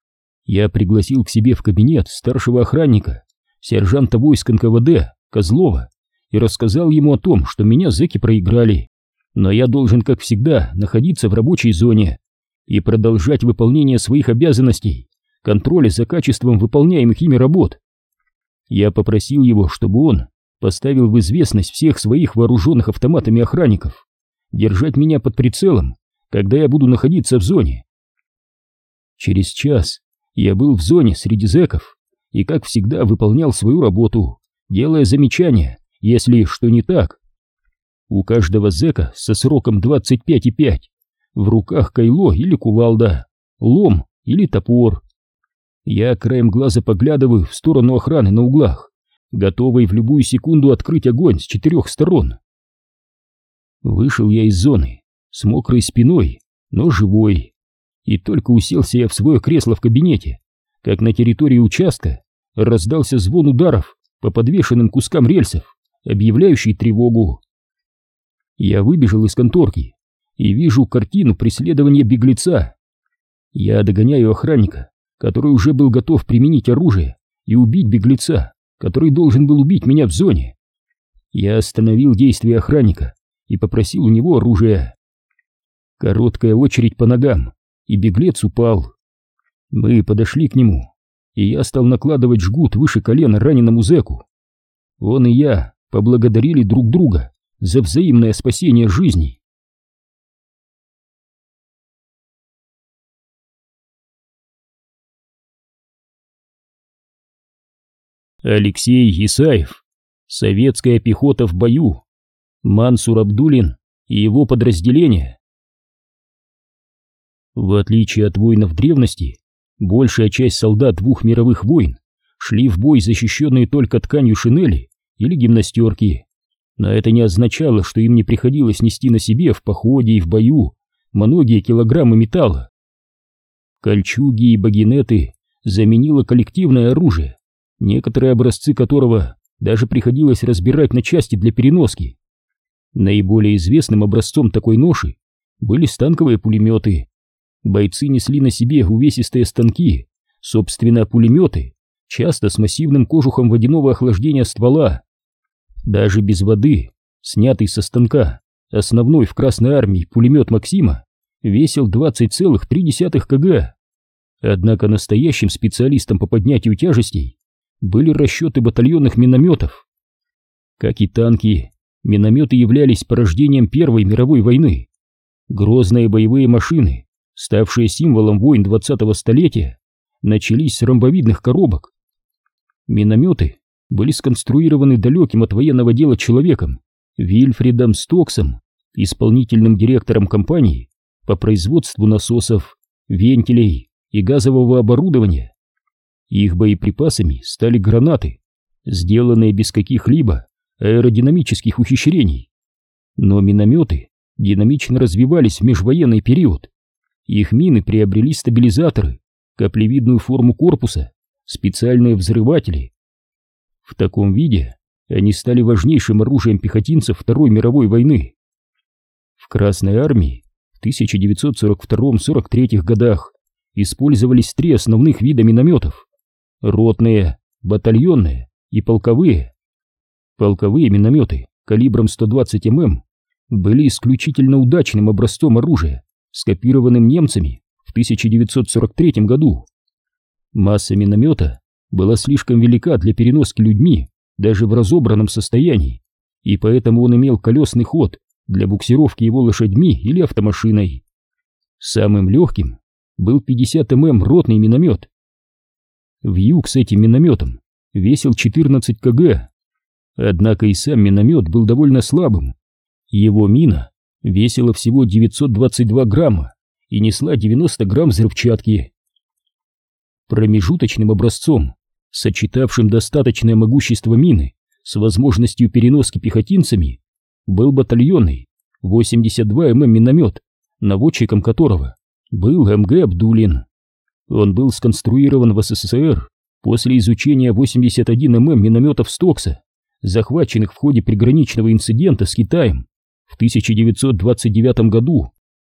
Я пригласил к себе в кабинет старшего охранника, сержанта войск эн ка вэ дэ Козлова, и рассказал ему о том, что меня зэки проиграли, но я должен, как всегда, находиться в рабочей зоне и продолжать выполнение своих обязанностей, контроля за качеством выполняемых ими работ. Я попросил его, чтобы он поставил в известность всех своих вооруженных автоматами охранников держать меня под прицелом, когда я буду находиться в зоне. Через час я был в зоне среди зэков и, как всегда, выполнял свою работу, делая замечания, если что не так. У каждого зэка со сроком двадцать пять и пять в руках кайло или кувалда, лом или топор. Я краем глаза поглядываю в сторону охраны на углах, готовый в любую секунду открыть огонь с четырех сторон. Вышел я из зоны с мокрой спиной, но живой, и только уселся я в свое кресло в кабинете, как на территории участка раздался звон ударов по подвешенным кускам рельсов, объявляющий тревогу. Я выбежал из конторки и вижу картину преследования беглеца. Я догоняю охранника, который уже был готов применить оружие и убить беглеца, который должен был убить меня в зоне. Я остановил действия охранника и попросил у него оружие. Короткая очередь по ногам, и беглец упал. Мы подошли к нему, и я стал накладывать жгут выше колена раненому зэку. Он и я поблагодарили друг друга за взаимное спасение жизни. Алексей Исаев. Советская пехота в бою. Мансур Абдулин и его подразделения. В отличие от воинов древности, большая часть солдат двух мировых войн шли в бой, защищенные только тканью шинели или гимнастерки, но это не означало, что им не приходилось нести на себе в походе и в бою многие килограммы металла. Кольчуги и багинеты заменило коллективное оружие, некоторые образцы которого даже приходилось разбирать на части для переноски. Наиболее известным образцом такой ноши были станковые пулеметы. Бойцы несли на себе увесистые станки, собственно пулеметы, часто с массивным кожухом водяного охлаждения ствола. Даже без воды, снятый со станка, основной в Красной армии пулемет Максима весил двадцать целых три десятых килограмма. Однако настоящим специалистом по поднятию тяжестей были расчеты батальонных минометов. Как и танки, минометы являлись порождением Первой мировой войны. Грозные боевые машины, ставшие символом войн двадцатого столетия, начались с ромбовидных коробок. Минометы были сконструированы далеким от военного дела человеком Вильфридом Стоксом, исполнительным директором компании по производству насосов, вентилей и газового оборудования. Их боеприпасами стали гранаты, сделанные без каких-либо аэродинамических ухищрений. Но минометы динамично развивались в межвоенный период. Их мины приобрели стабилизаторы, каплевидную форму корпуса, специальные взрыватели. В таком виде они стали важнейшим оружием пехотинцев Второй мировой войны. В Красной армии в тысяча девятьсот сорок втором — сорок третьем годах использовались три основных вида минометов: ротные, батальонные и полковые. Полковые минометы калибром сто двадцать миллиметров были исключительно удачным образцом оружия, скопированным немцами в тысяча девятьсот сорок третьем году. Масса миномета была слишком велика для переноски людьми даже в разобранном состоянии, и поэтому он имел колесный ход для буксировки его лошадьми или автомашиной. Самым легким был пятьдесят миллиметров ротный миномет. Вьюг с этим минометом весил четырнадцать килограмм, однако и сам миномет был довольно слабым. Его мина весила всего девятьсот двадцать два грамма и несла девяносто грамм взрывчатки. Промежуточным образцом, сочетавшим достаточное могущество мины с возможностью переноски пехотинцами, был батальонный восемьдесят два миллиметра миномет, наводчиком которого был эм гэ Абдулин. Он был сконструирован в эс эс эс эр после изучения восемьдесят один миллиметр минометов Стокса, захваченных в ходе приграничного инцидента с Китаем в тысяча девятьсот двадцать девятом году.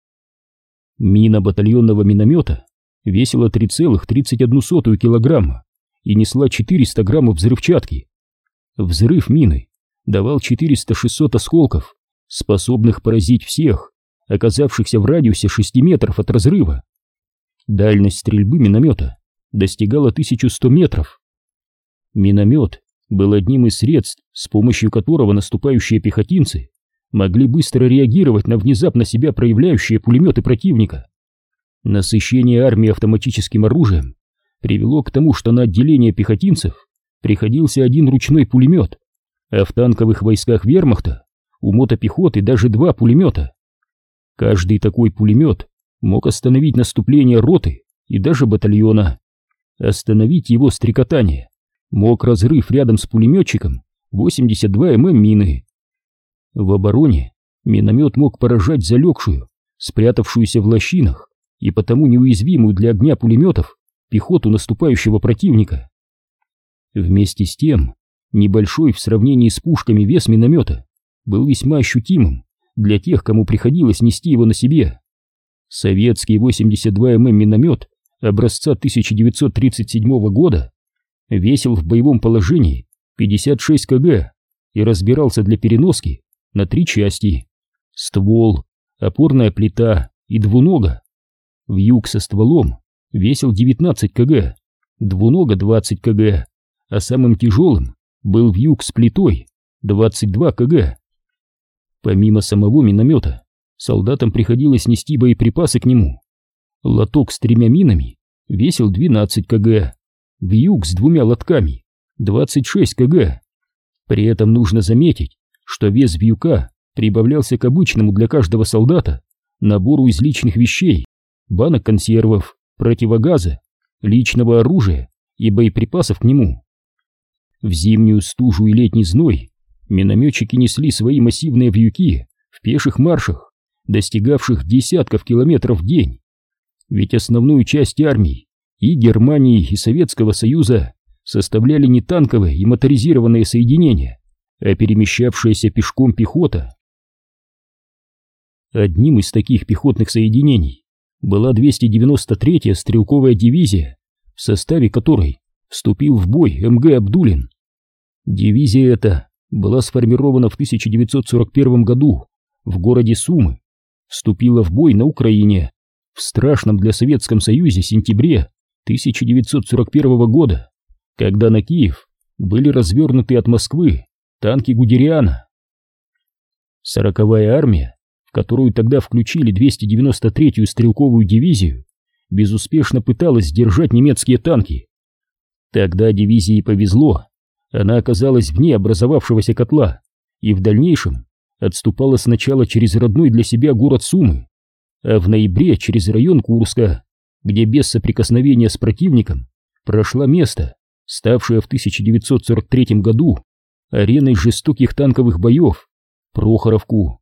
Мина батальонного миномета весила три целых тридцать одну сотую килограмма и несла четыреста граммов взрывчатки. Взрыв мины давал четыреста-шестьсот осколков, способных поразить всех, оказавшихся в радиусе шести метров от разрыва. Дальность стрельбы миномета достигала тысячу сто метров. Миномет был одним из средств, с помощью которого наступающие пехотинцы могли быстро реагировать на внезапно себя проявляющие пулеметы противника. Насыщение армии автоматическим оружием привело к тому, что на отделение пехотинцев приходился один ручной пулемет, а в танковых войсках вермахта у мотопехоты даже два пулемета. Каждый такой пулемет мог остановить наступление роты и даже батальона. Остановить его стрекотание мог разрыв рядом с пулеметчиком восемьдесят два миллиметра мины. В обороне миномет мог поражать залегшую, спрятавшуюся в лощинах и потому неуязвимую для огня пулеметов пехоту наступающего противника. Вместе с тем, небольшой в сравнении с пушками вес миномета был весьма ощутимым для тех, кому приходилось нести его на себе. Советский восемьдесят два миллиметра миномет образца тысяча девятьсот тридцать седьмого года, весил в боевом положении пятьдесят шесть килограммов и разбирался для переноски на три части: ствол, опорная плита и двунога. Вьюг со стволом весил девятнадцать килограммов, двунога двадцать килограммов, а самым тяжелым был вьюг с плитой двадцать два килограмма. Помимо самого миномета, солдатам приходилось нести боеприпасы к нему. Лоток с тремя минами весил двенадцать килограмм, вьюг с двумя лотками двадцать шесть килограмм. При этом нужно заметить, что вес вьюка прибавлялся к обычному для каждого солдата набору из личных вещей, банок консервов, противогаза, личного оружия и боеприпасов к нему. В зимнюю стужу и летний зной минометчики несли свои массивные вьюки в пеших маршах, достигавших десятков километров в день. Ведь основную часть армий и Германии, и Советского Союза составляли не танковые и моторизированные соединения, а перемещавшаяся пешком пехота. Одним из таких пехотных соединений была двести девяносто третья стрелковая дивизия, в составе которой вступил в бой эм гэ Абдулин. Дивизия эта была сформирована в тысяча девятьсот сорок первом году в городе Сумы, вступила в бой на Украине в страшном для Советском Союза сентябре тысяча девятьсот сорок первого года, когда на Киев были развернуты от Москвы танки Гудериана. Сороковая армия, в которую тогда включили двести девяносто третью стрелковую дивизию, безуспешно пыталась сдержать немецкие танки. Тогда дивизии повезло, она оказалась вне образовавшегося котла и в дальнейшем отступала сначала через родной для себя город Сумы, а в ноябре через район Курска, где без соприкосновения с противником прошла место, ставшее в тысяча девятьсот сорок третьем году ареной жестоких танковых боев, Прохоровку.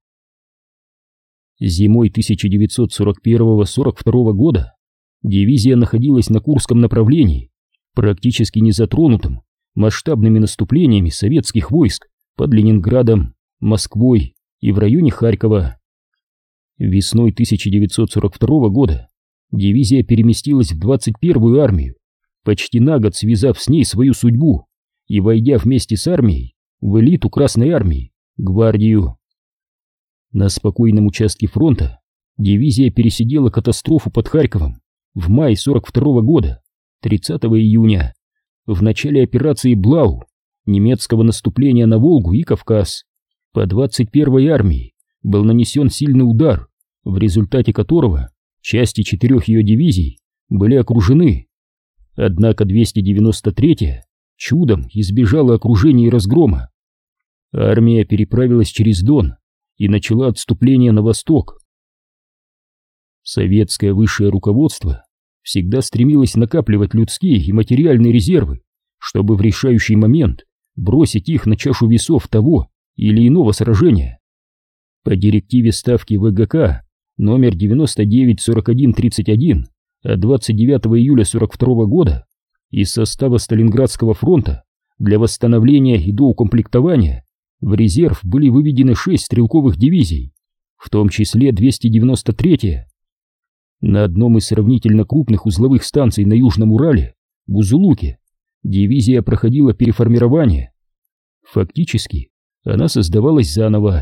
Зимой тысяча девятьсот сорок первого — сорок второго года дивизия находилась на Курском направлении, практически не затронутым масштабными наступлениями советских войск под Ленинградом, Москвой и в районе Харькова. Весной тысяча девятьсот сорок второго года дивизия переместилась в двадцать первую армию, почти на год связав с ней свою судьбу и войдя вместе с армией в элиту Красной армии, гвардию. На спокойном участке фронта дивизия пересидела катастрофу под Харьковом в мае сорок второго года, тридцатого июня, в начале операции Блау, немецкого наступления на Волгу и Кавказ. По двадцать первой армии был нанесен сильный удар, в результате которого части четырех ее дивизий были окружены. Однако двести девяносто третья чудом избежала окружения и разгрома. Армия переправилась через Дон и начала отступление на восток. Советское высшее руководство всегда стремилось накапливать людские и материальные резервы, чтобы в решающий момент бросить их на чашу весов того или иного сражения. По директиве ставки вэ гэ ка номер девяносто девять сорок один тридцать один от двадцать девятого июля сорок второго года из состава Сталинградского фронта для восстановления и доукомплектования в резерв были выведены шесть стрелковых дивизий, в том числе двести девяносто третья. На одном из сравнительно крупных узловых станций на Южном Урале, Бузулуке, дивизия проходила переформирование. Фактически, она создавалась заново.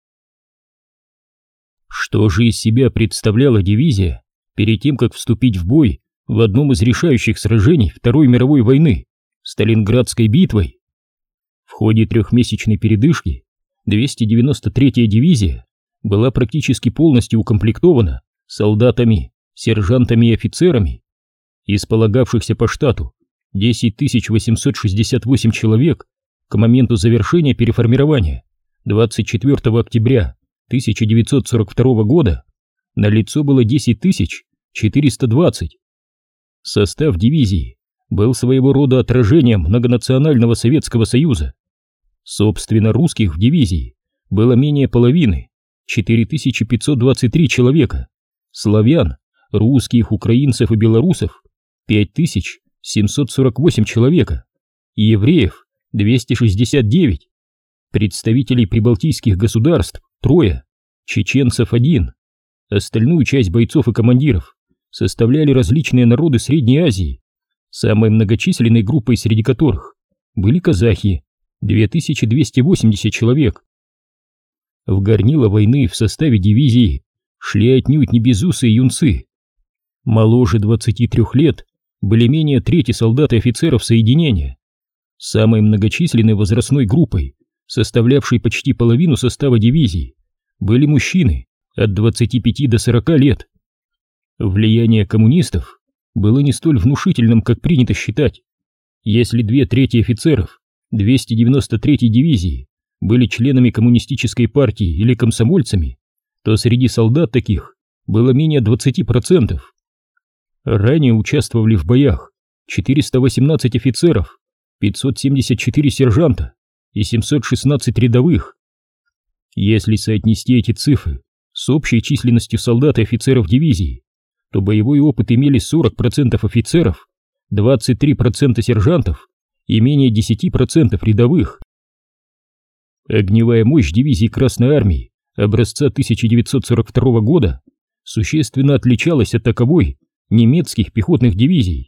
Что же из себя представляла дивизия перед тем, как вступить в бой в одном из решающих сражений Второй мировой войны, Сталинградской битвой? В ходе трехмесячной передышки двести девяносто третья дивизия была практически полностью укомплектована солдатами, сержантами и офицерами. Из полагавшихся по штату десять тысяч восемьсот шестьдесят восемь человек к моменту завершения переформирования двадцать четвёртого октября тысяча девятьсот сорок второго года налицо было десять тысяч четыреста двадцать. Состав дивизии был своего рода отражением многонационального Советского Союза. Собственно, русских в дивизии было менее половины, четыре тысячи пятьсот двадцать три человека, славян, русских, украинцев и белорусов пять тысяч семьсот сорок восемь человека, и евреев двести шестьдесят девять, представителей прибалтийских государств трое, чеченцев один. Остальную часть бойцов и командиров составляли различные народы Средней Азии, самой многочисленной группой среди которых были казахи, две тысячи двести восемьдесят человек. В горнило войны в составе дивизии шли отнюдь не безусые юнцы. Моложе двадцати трёх лет были менее трети солдат и офицеров соединения. Самой многочисленной возрастной группой, составлявшей почти половину состава дивизии, были мужчины от двадцати пяти до сорока лет. Влияние коммунистов было не столь внушительным, как принято считать. Если две трети офицеров двухсот девяноста третьей дивизии были членами коммунистической партии или комсомольцами, то среди солдат таких было менее двадцати процентов. Ранее участвовали в боях четыреста восемнадцать офицеров, пятьсот семьдесят четыре сержанта и семьсот шестнадцать рядовых. Если соотнести эти цифры с общей численностью солдат и офицеров дивизии, то боевой опыт имели сорок процентов офицеров, двадцать три процента сержантов и менее десяти процентов рядовых. Огневая мощь дивизии Красной Армии образца тысяча девятьсот сорок второго года существенно отличалась от таковой немецких пехотных дивизий.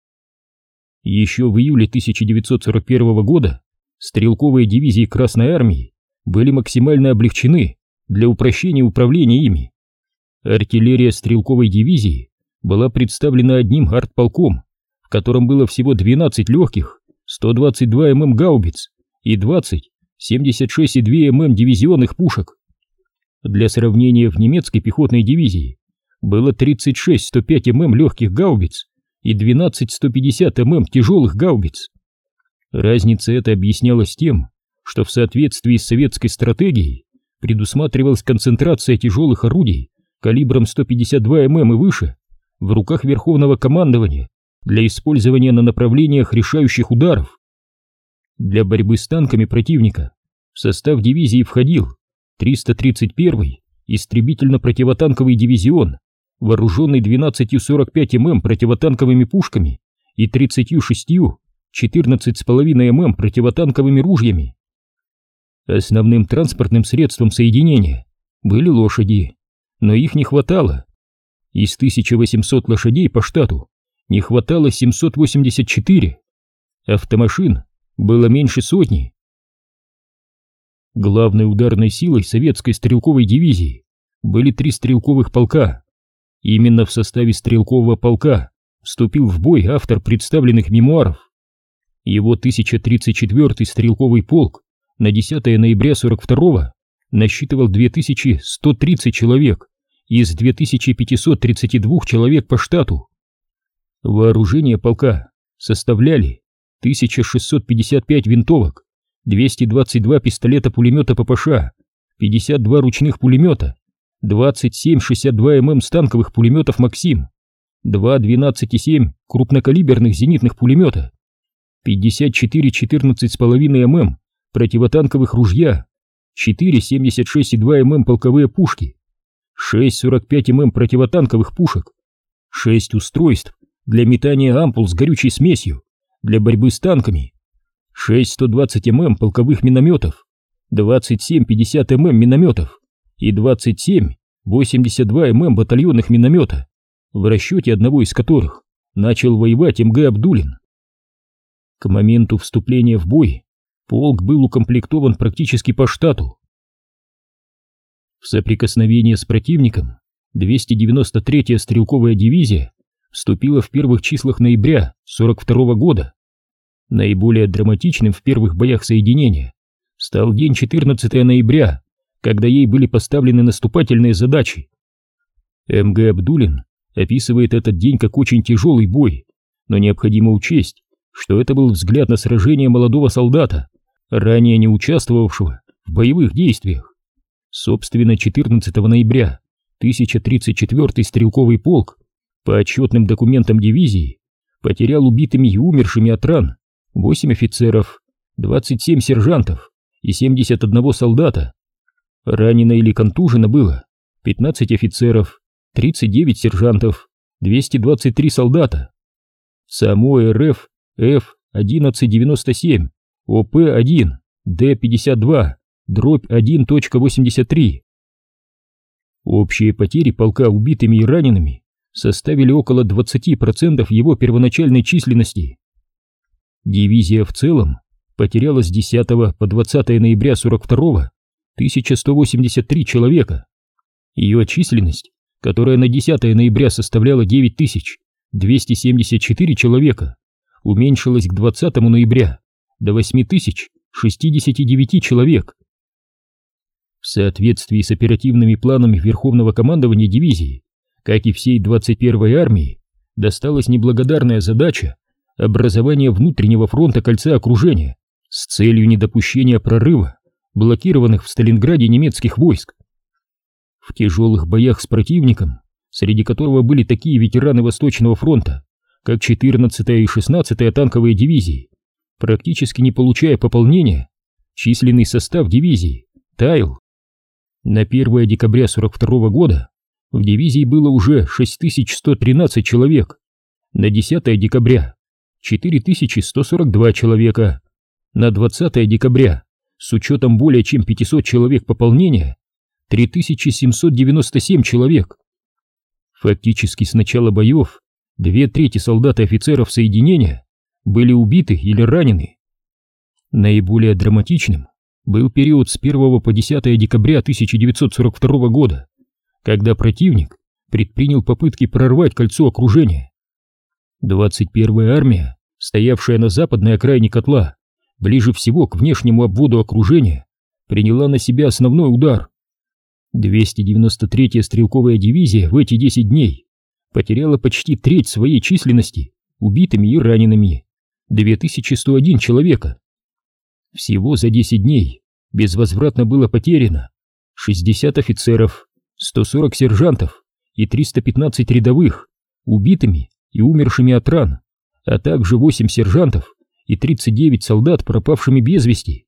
Еще в июле тысяча девятьсот сорок первого года стрелковые дивизии Красной Армии были максимально облегчены для упрощения управления ими. Артиллерия стрелковой дивизии была представлена одним артполком, в котором было всего двенадцать легких сто двадцать два миллиметра гаубиц и двадцать семьдесят шесть и две десятых дивизионных пушек. Для сравнения, в немецкой пехотной дивизии было тридцать шесть сто пять миллиметров легких гаубиц и двенадцать сто пятьдесят миллиметров тяжелых гаубиц. Разница эта объяснялась тем, что в соответствии с советской стратегией предусматривалась концентрация тяжелых орудий калибром сто пятьдесят два миллиметра и выше в руках Верховного командования для использования на направлениях решающих ударов. Для борьбы с танками противника в состав дивизии входил триста тридцать первый истребительно-противотанковый дивизион, вооруженный двенадцатью сорок пять миллиметров противотанковыми пушками и тридцатью шестью четырнадцать с половиной миллиметров противотанковыми ружьями. Основным транспортным средством соединения были лошади, но их не хватало. Из тысячи восьмисот лошадей по штату не хватало семьсот восемьдесят четыре. Автомашин было меньше сотни. Главной ударной силой советской стрелковой дивизии были три стрелковых полка. Именно в составе стрелкового полка вступил в бой автор представленных мемуаров. Его тысяча тридцать четвёртый стрелковый полк на десятое ноября сорок второго насчитывал две тысячи сто тридцать человек из две тысячи пятисот тридцати двух человек по штату. Вооружение полка составляли тысяча шестьсот пятьдесят пять винтовок, двести двадцать два пистолета-пулемета ППШ, пятьдесят два ручных пулемета, двадцать семь шестьдесят два миллиметра станковых пулеметов Максим, два двенадцать и семь крупнокалиберных зенитных пулемета, пятьдесят четыре четырнадцать с половиной миллиметра противотанковых ружья, четыре семьдесят шесть и два миллиметра полковые пушки, шесть сорок пять миллиметров противотанковых пушек, шесть устройств для метания ампул с горючей смесью для борьбы с танками, шесть сто двадцать миллиметров полковых минометов, двадцать семь пятьдесят миллиметров минометов и двадцать семь восемьдесят два миллиметра батальонных миномета, в расчете одного из которых начал воевать эм гэ Абдулин. К моменту вступления в бой полк был укомплектован практически по штату. В соприкосновение с противником двести девяносто третья стрелковая дивизия вступила в первых числах ноября сорок второго года. Наиболее драматичным в первых боях соединения стал день четырнадцатого ноября, когда ей были поставлены наступательные задачи. эм гэ Абдулин описывает этот день как очень тяжелый бой, но необходимо учесть, что это был взгляд на сражение молодого солдата, ранее не участвовавшего в боевых действиях. Собственно, четырнадцатого ноября тысяча тридцать четвёртый стрелковый полк по отчетным документам дивизии потерял убитыми и умершими от ран восемь офицеров, двадцать семь сержантов и семьдесят один солдата. Ранено или контужено было пятнадцать офицеров, тридцать девять сержантов, двести двадцать три солдата. Само эр эф эф одиннадцать девяносто семь, о пэ один, дэ пятьдесят два, дробь один точка восемьдесят три. Общие потери полка убитыми и ранеными составили около двадцати процентов его первоначальной численности. Дивизия в целом потеряла с десятого по двадцатое ноября сорок второго тысяча сто восемьдесят три человека. Ее численность, которая на десятое ноября составляла девять тысяч двести семьдесят четыре человека, уменьшилась к двадцатому ноября до восемь тысяч шестидесяти девяти человек. В соответствии с оперативными планами Верховного командования дивизии, как и всей двадцать первой армии, досталась неблагодарная задача образования внутреннего фронта кольца окружения с целью недопущения прорыва блокированных в Сталинграде немецких войск. В тяжелых боях с противником, среди которого были такие ветераны Восточного фронта, как четырнадцатая и шестнадцатая танковые дивизии, практически не получая пополнения, численный состав дивизии таял. На первое декабря сорок второго года в дивизии было уже шесть тысяч сто тринадцать человек, на десятое декабря четыре тысячи сто сорок два человека, на двадцатое декабря с учетом более чем пятисот человек пополнения три тысячи семьсот девяносто семь человек. Фактически с начала боев две трети солдат и офицеров соединения были убиты или ранены. Наиболее драматичным был период с первого по десятое декабря тысяча девятьсот сорок второго года, когда противник предпринял попытки прорвать кольцо окружения. двадцать первая армия, стоявшая на западной окраине котла, ближе всего к внешнему обводу окружения, приняла на себя основной удар. двести девяносто третья стрелковая дивизия в эти десять дней потеряла почти треть своей численности убитыми и ранеными, две тысячи сто один человека. Всего за десять дней безвозвратно было потеряно шестьдесят офицеров, сто сорок сержантов и триста пятнадцать рядовых, убитыми и умершими от ран, а также восемь сержантов и тридцать девять солдат, пропавшими без вести.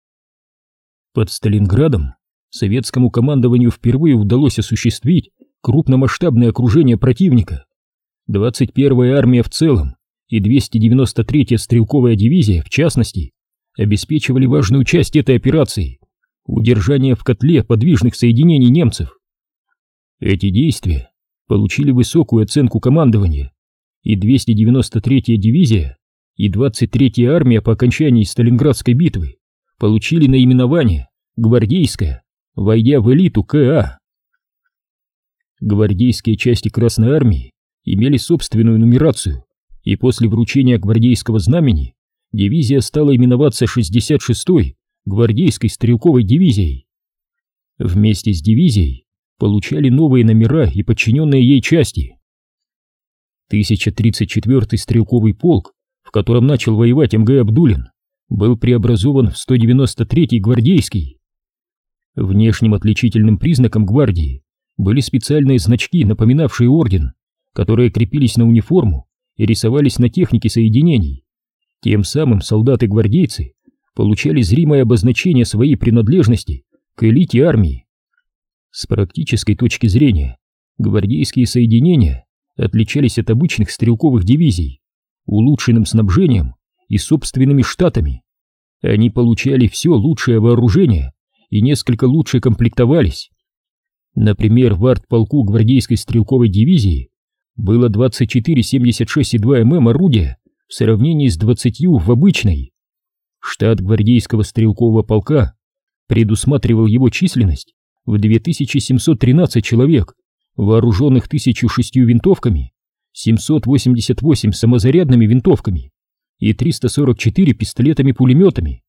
Под Сталинградом советскому командованию впервые удалось осуществить крупномасштабное окружение противника. двадцать первая армия в целом и двести девяносто третья стрелковая дивизия, в частности, обеспечивали важную часть этой операции — удержание в котле подвижных соединений немцев. Эти действия получили высокую оценку командования, и двести девяносто третья дивизия и двадцать третья армия по окончании Сталинградской битвы получили наименование «Гвардейская», войдя в элиту КА. Гвардейские части Красной армии имели собственную нумерацию, и после вручения гвардейского знамени дивизия стала именоваться шестьдесят шестой гвардейской стрелковой дивизией. Вместе с дивизией получали новые номера и подчиненные ей части. тысяча тридцать четвёртый стрелковый полк, в котором начал воевать эм гэ Абдулин, был преобразован в сто девяносто третий гвардейский. Внешним отличительным признаком гвардии были специальные значки, напоминавшие орден, которые крепились на униформу и рисовались на технике соединений. Тем самым солдаты-гвардейцы получали зримое обозначение своей принадлежности к элите армии. С практической точки зрения, гвардейские соединения отличались от обычных стрелковых дивизий улучшенным снабжением и собственными штатами. Они получали все лучшее вооружение и несколько лучше комплектовались. Например, в артполку гвардейской стрелковой дивизии было двадцать четыре семьдесят шесть и два мм орудия в сравнении с двадцатью в обычной. Штат гвардейского стрелкового полка предусматривал его численность в две тысячи семьсот тринадцать человек, вооруженных тысячу шестью винтовками, семьсот восемьдесят восемь самозарядными винтовками и триста сорок четыре пистолетами-пулеметами.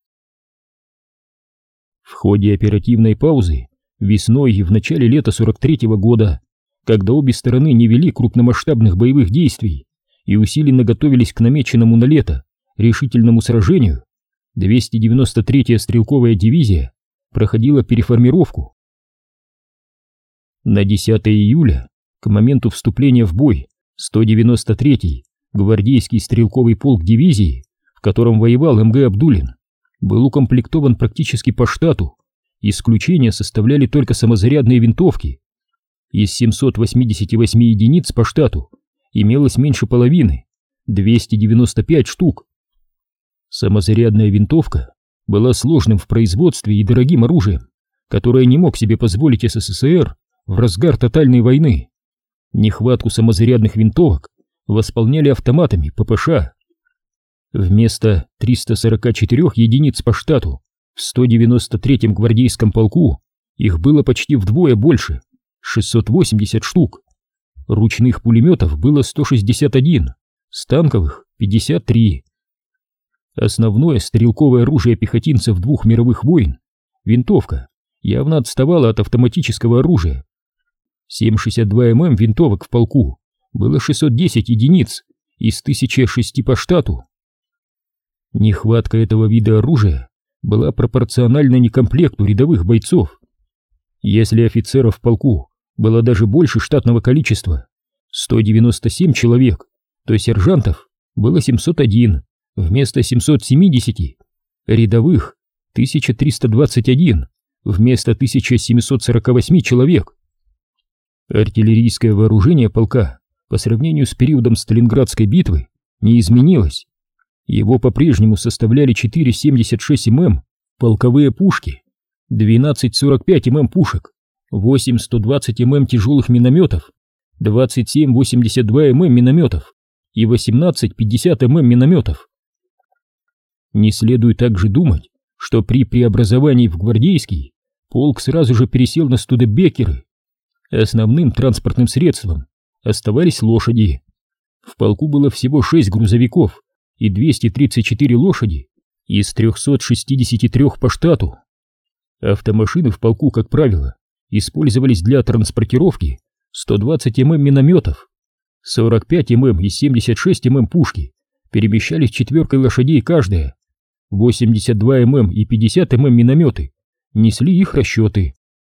В ходе оперативной паузы весной и в начале лета сорок третьего года, когда обе стороны не вели крупномасштабных боевых действий и усиленно готовились к намеченному на лето решительному сражению, двести девяносто третья стрелковая дивизия проходила переформировку. На десятое июля, к моменту вступления в бой, сто девяносто третий гвардейский стрелковый полк дивизии, в котором воевал эм гэ Абдулин, был укомплектован практически по штату. Исключения составляли только самозарядные винтовки. Из семисот восьмидесяти восьми единиц по штату имелось меньше половины, двести девяносто пять штук. Самозарядная винтовка была сложным в производстве и дорогим оружием, которое не мог себе позволить эс эс эс эр в разгар тотальной войны. Нехватку самозарядных винтовок восполняли автоматами ППШ. Вместо трёхсот сорока четырёх единиц по штату в сто девяносто третьем гвардейском полку их было почти вдвое больше — шестьсот восемьдесят штук. Ручных пулеметов было сто шестьдесят один, с танковых — пятьдесят три. Основное стрелковое оружие пехотинцев двух мировых войн, винтовка, явно отставала от автоматического оружия. семь шестьдесят два эм эм винтовок в полку было шестьсот десять единиц из тысячи шесть по штату. Нехватка этого вида оружия была пропорциональна некомплекту рядовых бойцов. Если офицеров в полку было даже больше штатного количества — сто девяносто семь человек, то сержантов было семьсот один вместо семисот семидесяти, рядовых — тысяча триста двадцать один вместо тысячи семисот сорока восьми человек. Артиллерийское вооружение полка по сравнению с периодом Сталинградской битвы не изменилось. Его по-прежнему составляли четыре семьдесят шесть эм эм полковые пушки, двенадцать сорок пять эм эм пушек, восемь сто двадцать эм эм тяжелых минометов, двадцать семь восемьдесят два эм эм минометов и восемнадцать пятьдесят эм эм минометов. Не следует также думать, что при преобразовании в гвардейский полк сразу же пересел на студебекеры. Основным транспортным средством оставались лошади. В полку было всего шесть грузовиков и двести тридцать четыре лошади из трёхсот шестидесяти трёх по штату. Автомашины в полку, как правило, использовались для транспортировки сто двадцать эм эм минометов, сорок пять эм эм и семьдесят шесть эм эм пушки перемещались четверкой лошадей каждая, восемьдесят два эм эм и пятьдесят эм эм минометы несли их расчеты.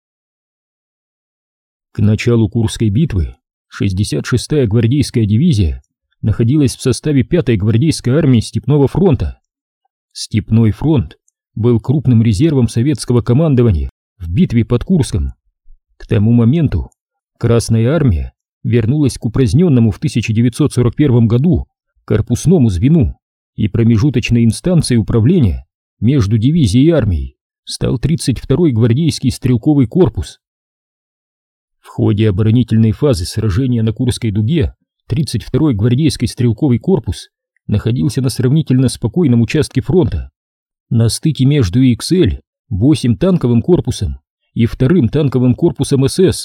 К началу Курской битвы шестьдесят шестая гвардейская дивизия находилась в составе пятой гвардейской армии Степного фронта. Степной фронт был крупным резервом советского командования в битве под Курском. К тому моменту Красная армия вернулась к упраздненному в тысяча девятьсот сорок первом году корпусному звену, и промежуточной инстанцией управления между дивизией и армией стал тридцать второй гвардейский стрелковый корпус. В ходе оборонительной фазы сражения на Курской дуге тридцать второй гвардейский стрелковый корпус находился на сравнительно спокойном участке фронта, на стыке между и икс эль восемь танковым корпусом и вторым танковым корпусом эс эс.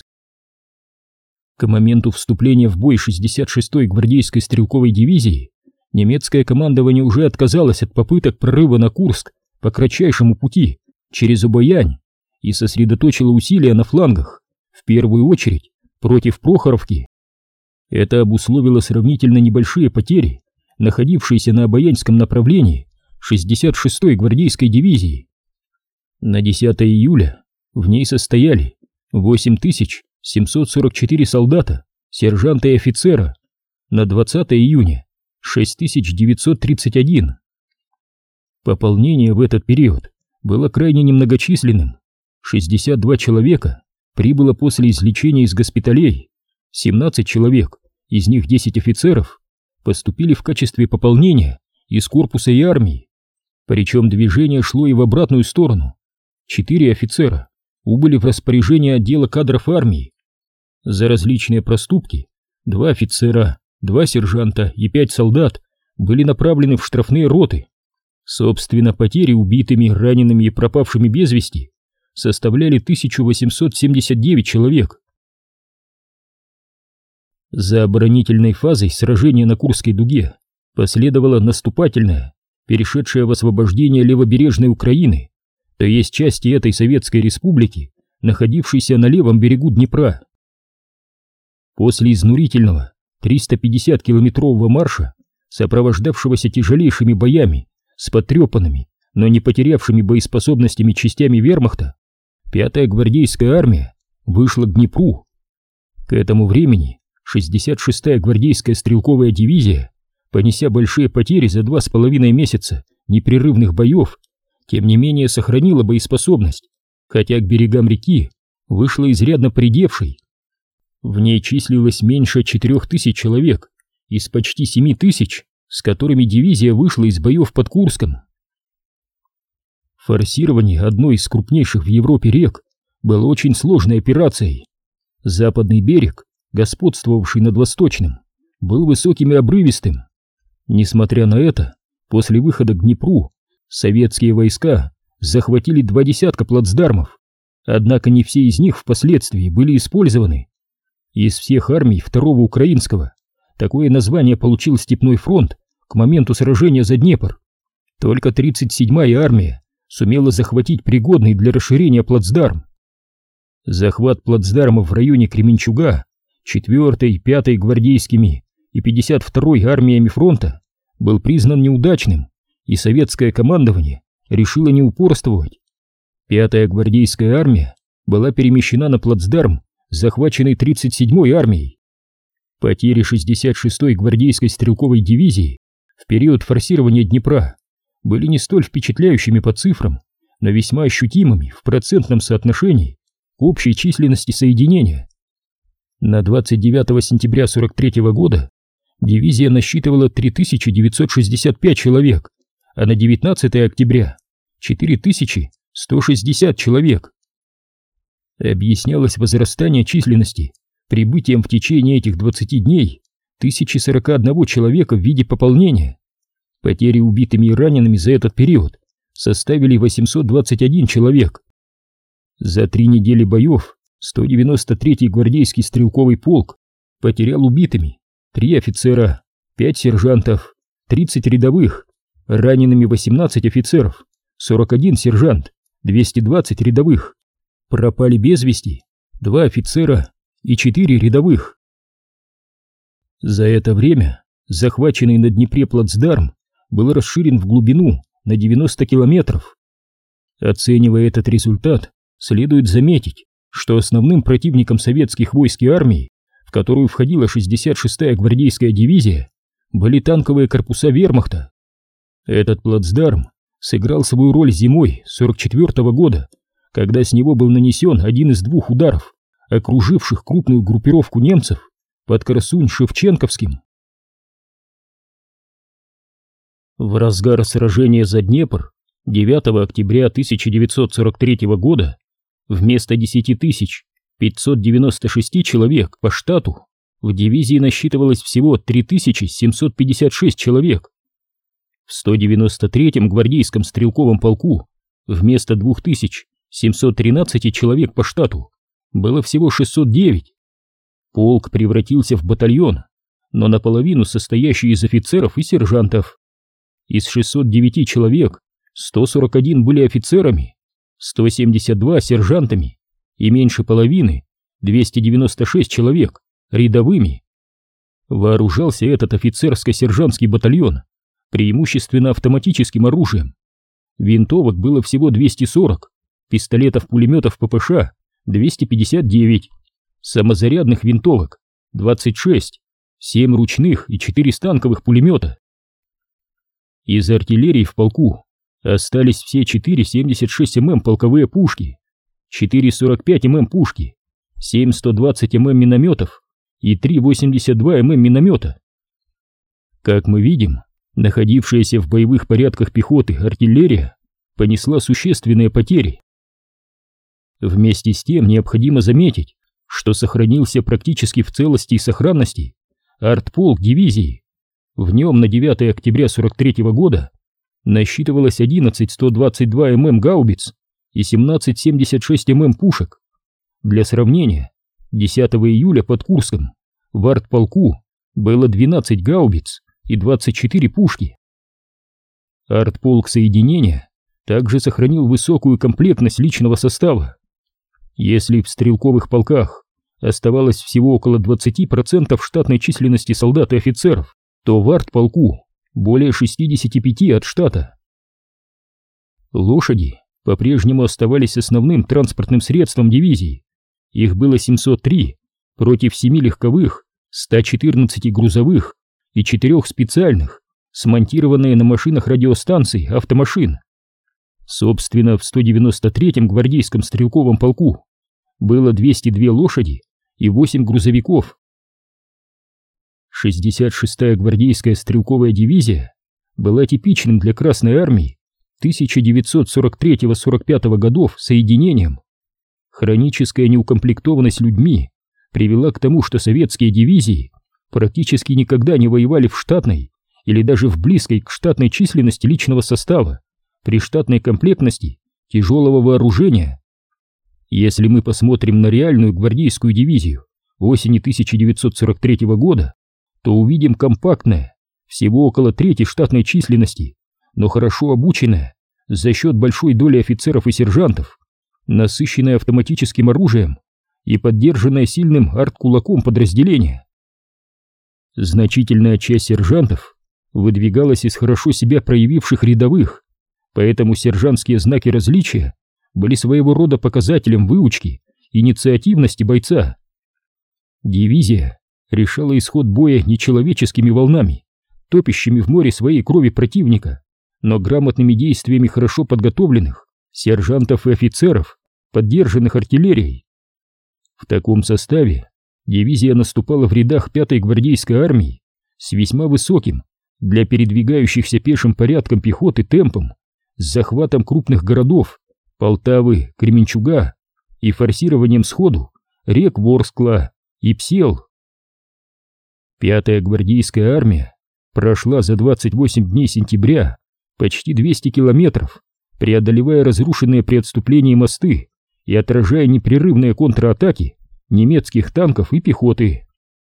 К моменту вступления в бой шестьдесят шестой гвардейской стрелковой дивизии немецкое командование уже отказалось от попыток прорыва на Курск по кратчайшему пути через Обоянь и сосредоточило усилия на флангах, в первую очередь против Прохоровки. Это обусловило сравнительно небольшие потери, находившиеся на Обоянском направлении шестьдесят шестой гвардейской дивизии. На десятое июля в ней состояли восемь тысяч семьсот сорок четыре солдата, сержанта и офицера, на двадцатое июня шесть тысяч девятьсот тридцать один. Пополнение в этот период было крайне немногочисленным. шестьдесят два человека прибыло после излечения из госпиталей, семнадцать человек, из них десять офицеров, поступили в качестве пополнения из корпуса и армии, причем движение шло и в обратную сторону. Четыре офицера убыли в распоряжение отдела кадров армии. За различные проступки два офицера, два сержанта и пять солдат были направлены в штрафные роты. Собственно, потери убитыми, ранеными и пропавшими без вести составляли тысячу восемьсот семьдесят девять человек. За оборонительной фазой сражения на Курской дуге последовала наступательная, перешедшая в освобождение левобережной Украины, то есть части этой Советской Республики, находившейся на левом берегу Днепра. После изнурительного триста пятидесяти километрового марша, сопровождавшегося тяжелейшими боями с потрепанными, но не потерявшими боеспособностями частями вермахта, пятая гвардейская армия вышла к Днепру. К этому времени шестьдесят шестая гвардейская стрелковая дивизия, понеся большие потери за два с половиной месяца непрерывных боев, тем не менее сохранила боеспособность, хотя к берегам реки вышла изрядно поредевшей. В ней числилось меньше четырех тысяч человек из почти семи тысяч, с которыми дивизия вышла из боев под Курском. Форсирование одной из крупнейших в Европе рек было очень сложной операцией. Западный берег господствовавший над Восточным, был высоким и обрывистым. Несмотря на это, после выхода к Днепру советские войска захватили два десятка плацдармов, однако не все из них впоследствии были использованы. Из всех армий Второго Украинского такое название получил Степной фронт к моменту сражения за Днепр. Только тридцать седьмая армия сумела захватить пригодный для расширения плацдарм. Захват плацдармов в районе Кременчуга четвёртой, пятой гвардейскими и пятьдесят второй армиями фронта был признан неудачным, и советское командование решило не упорствовать. пятая гвардейская армия была перемещена на плацдарм, захваченный тридцать седьмой армией. Потери шестьдесят шестой гвардейской стрелковой дивизии в период форсирования Днепра были не столь впечатляющими по цифрам, но весьма ощутимыми в процентном соотношении к общей численности соединения. На двадцать девятое сентября сорок третьего года дивизия насчитывала три тысячи девятьсот шестьдесят пять человек, а на девятнадцатое октября четыре тысячи сто шестьдесят человек. Объяснялось возрастание численности прибытием в течение этих двадцати дней тысячи сорока одного человека в виде пополнения. Потери убитыми и ранеными за этот период составили восемьсот двадцать один человек. За три недели боев сто девяносто третий гвардейский стрелковый полк потерял убитыми три офицера, пять сержантов, тридцать рядовых, ранеными восемнадцать офицеров, сорок один сержант, двести двадцать рядовых. Пропали без вести два офицера и четыре рядовых. За это время захваченный на Днепре плацдарм был расширен в глубину на девяносто километров. Оценивая этот результат, следует заметить, что основным противником советских войск и армии, в которую входила шестьдесят шестая гвардейская дивизия, были танковые корпуса вермахта. Этот плацдарм сыграл свою роль зимой сорок четвёртого года, когда с него был нанесен один из двух ударов, окруживших крупную группировку немцев под Корсунь-Шевченковским. В разгар сражения за Днепр девятого октября тысяча девятьсот сорок третьего года вместо десяти тысяч пятисот девяноста шести человек по штату в дивизии насчитывалось всего три тысячи семьсот пятьдесят шесть человек. В сто девяносто третьем гвардейском стрелковом полку вместо двух тысяч семисот тринадцати человек по штату было всего шестьсот девять. Полк превратился в батальон, но наполовину состоящий из офицеров и сержантов. Из шестисот девяти человек сто сорок один были офицерами, сто семьдесят два сержантами и меньше половины, двести девяносто шесть человек, рядовыми. Вооружался этот офицерско-сержантский батальон преимущественно автоматическим оружием. Винтовок было всего двести сорок, пистолетов-пулеметов ППШ двести пятьдесят девять, самозарядных винтовок двадцать шесть, семь ручных и четыре станковых пулемета. Из артиллерии в полку остались все четыре семьдесят шесть мм полковые пушки, четыре сорок пять мм пушки, семь сто двадцать мм минометов и три восемьдесят два мм миномета. Как мы видим, находившаяся в боевых порядках пехоты артиллерия понесла существенные потери. Вместе с тем необходимо заметить, что сохранился практически в целости и сохранности артполк дивизии. В нем на девятое октября сорок третьего года насчитывалось одиннадцать сто двадцать два мм гаубиц и семнадцать семьдесят шесть мм пушек. Для сравнения, десятого июля под Курском в артполку было двенадцать гаубиц и двадцать четыре пушки. Артполк соединения также сохранил высокую комплектность личного состава. Если в стрелковых полках оставалось всего около двадцати процентов штатной численности солдат и офицеров, то в артполку более шестидесяти пяти процентов от штата. Лошади по-прежнему оставались основным транспортным средством дивизии. Их было семьсот три против семи легковых, ста четырнадцати грузовых и четырёх специальных, смонтированные на машинах радиостанций автомашин. Собственно, в сто девяносто третьем гвардейском стрелковом полку было двести две лошади и восемь грузовиков. шестьдесят шестая гвардейская стрелковая дивизия была типичным для Красной армии тысяча девятьсот сорок третьего — сорок пятого годов соединением. Хроническая неукомплектованность людьми привела к тому, что советские дивизии практически никогда не воевали в штатной или даже в близкой к штатной численности личного состава, при штатной комплектности тяжелого вооружения. Если мы посмотрим на реальную гвардейскую дивизию осени тысяча девятьсот сорок третьего года, то увидим компактное, всего около трети штатной численности, но хорошо обученное за счет большой доли офицеров и сержантов, насыщенное автоматическим оружием и поддержанное сильным арткулаком подразделение. Значительная часть сержантов выдвигалась из хорошо себя проявивших рядовых, поэтому сержантские знаки различия были своего рода показателем выучки, инициативности бойца. Дивизия решала исход боя не человеческими волнами, топящими в море своей крови противника, но грамотными действиями хорошо подготовленных сержантов и офицеров, поддержанных артиллерией. В таком составе дивизия наступала в рядах пятой гвардейской армии с весьма высоким для передвигающихся пешим порядком пехоты темпом, с захватом крупных городов Полтавы, Кременчуга и форсированием сходу рек Ворскла и Псел. Пятая гвардейская армия прошла за двадцать восемь дней сентября почти двести километров, преодолевая разрушенные при отступлении мосты и отражая непрерывные контратаки немецких танков и пехоты.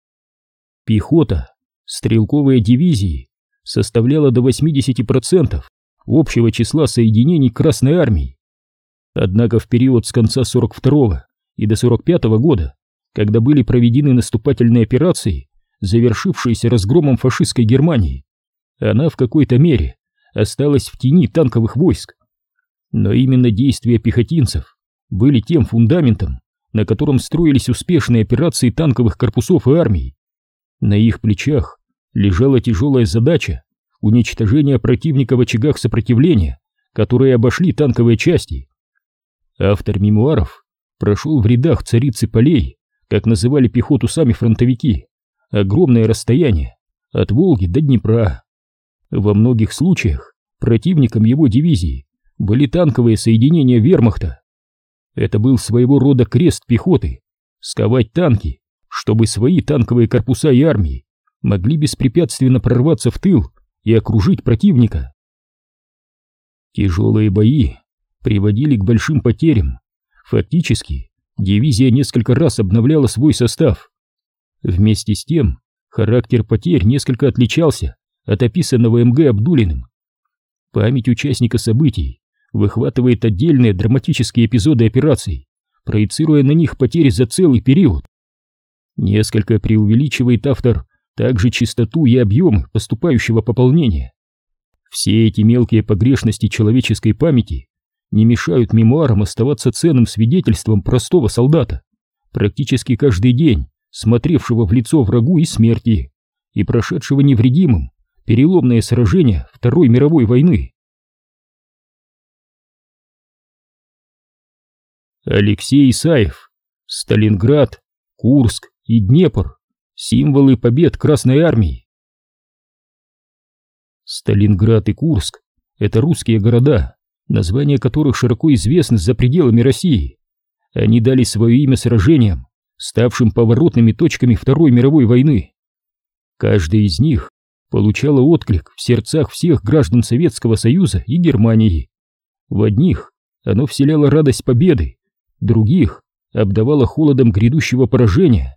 Пехота стрелковой дивизии составляла до восьмидесяти процентов общего числа соединений Красной армии. Однако в период с конца сорок второго и до сорок пятого года, когда были проведены наступательные операции, завершившиеся разгромом фашистской Германии, она в какой-то мере осталась в тени танковых войск. Но именно действия пехотинцев были тем фундаментом, на котором строились успешные операции танковых корпусов и армий. На их плечах лежала тяжелая задача уничтожения противника в очагах сопротивления, которые обошли танковые части. Автор мемуаров прошел в рядах царицы полей, как называли пехоту сами фронтовики, огромное расстояние от Волги до Днепра. Во многих случаях противником его дивизии были танковые соединения вермахта. Это был своего рода крест пехоты — сковать танки, чтобы свои танковые корпуса и армии могли беспрепятственно прорваться в тыл и окружить противника. Тяжелые бои приводили к большим потерям. Фактически, дивизия несколько раз обновляла свой состав. Вместе с тем, характер потерь несколько отличался от описанного эм гэ Абдулиным. Память участника событий выхватывает отдельные драматические эпизоды операций, проецируя на них потери за целый период. Несколько преувеличивает автор также частоту и объемы поступающего пополнения. Все эти мелкие погрешности человеческой памяти не мешают мемуарам оставаться ценным свидетельством простого солдата, практически каждый день смотревшего в лицо врагу и смерти, и прошедшего невредимым переломное сражение Второй мировой войны. Алексей Исаев. Сталинград, Курск и Днепр — символы побед Красной армии. Сталинград и Курск — это русские города, названия которых широко известны за пределами России. Они дали свое имя сражениям, ставшим поворотными точками Второй мировой войны. Каждая из них получала отклик в сердцах всех граждан Советского Союза и Германии. В одних оно вселяло радость победы, других обдавало холодом грядущего поражения.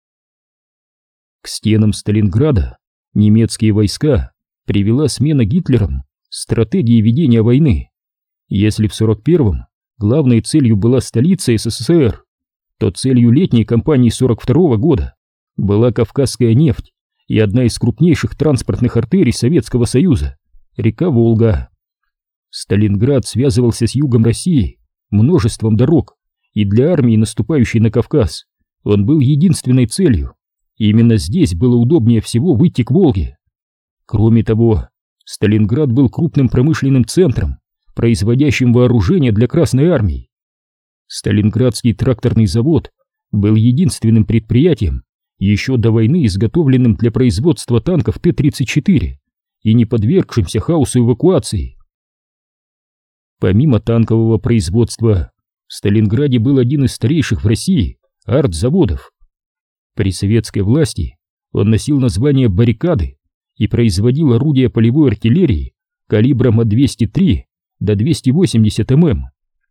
К стенам Сталинграда немецкие войска привела смена Гитлером стратегии ведения войны. Если в сорок первом главной целью была столица эс эс эс эр, то целью летней кампании сорок второго года была Кавказская нефть и одна из крупнейших транспортных артерий Советского Союза — река Волга. Сталинград связывался с югом России множеством дорог, и для армии, наступающей на Кавказ, он был единственной целью. Именно здесь было удобнее всего выйти к Волге. Кроме того, Сталинград был крупным промышленным центром, производящим вооружение для Красной армии. Сталинградский тракторный завод был единственным предприятием, еще до войны изготовленным для производства танков Т тридцать четыре и не подвергшимся хаосу эвакуации. Помимо танкового производства, в Сталинграде был один из старейших в России артзаводов. При советской власти он носил название «Баррикады» и производил орудия полевой артиллерии калибром от двухсот трёх до двухсот восьмидесяти миллиметров.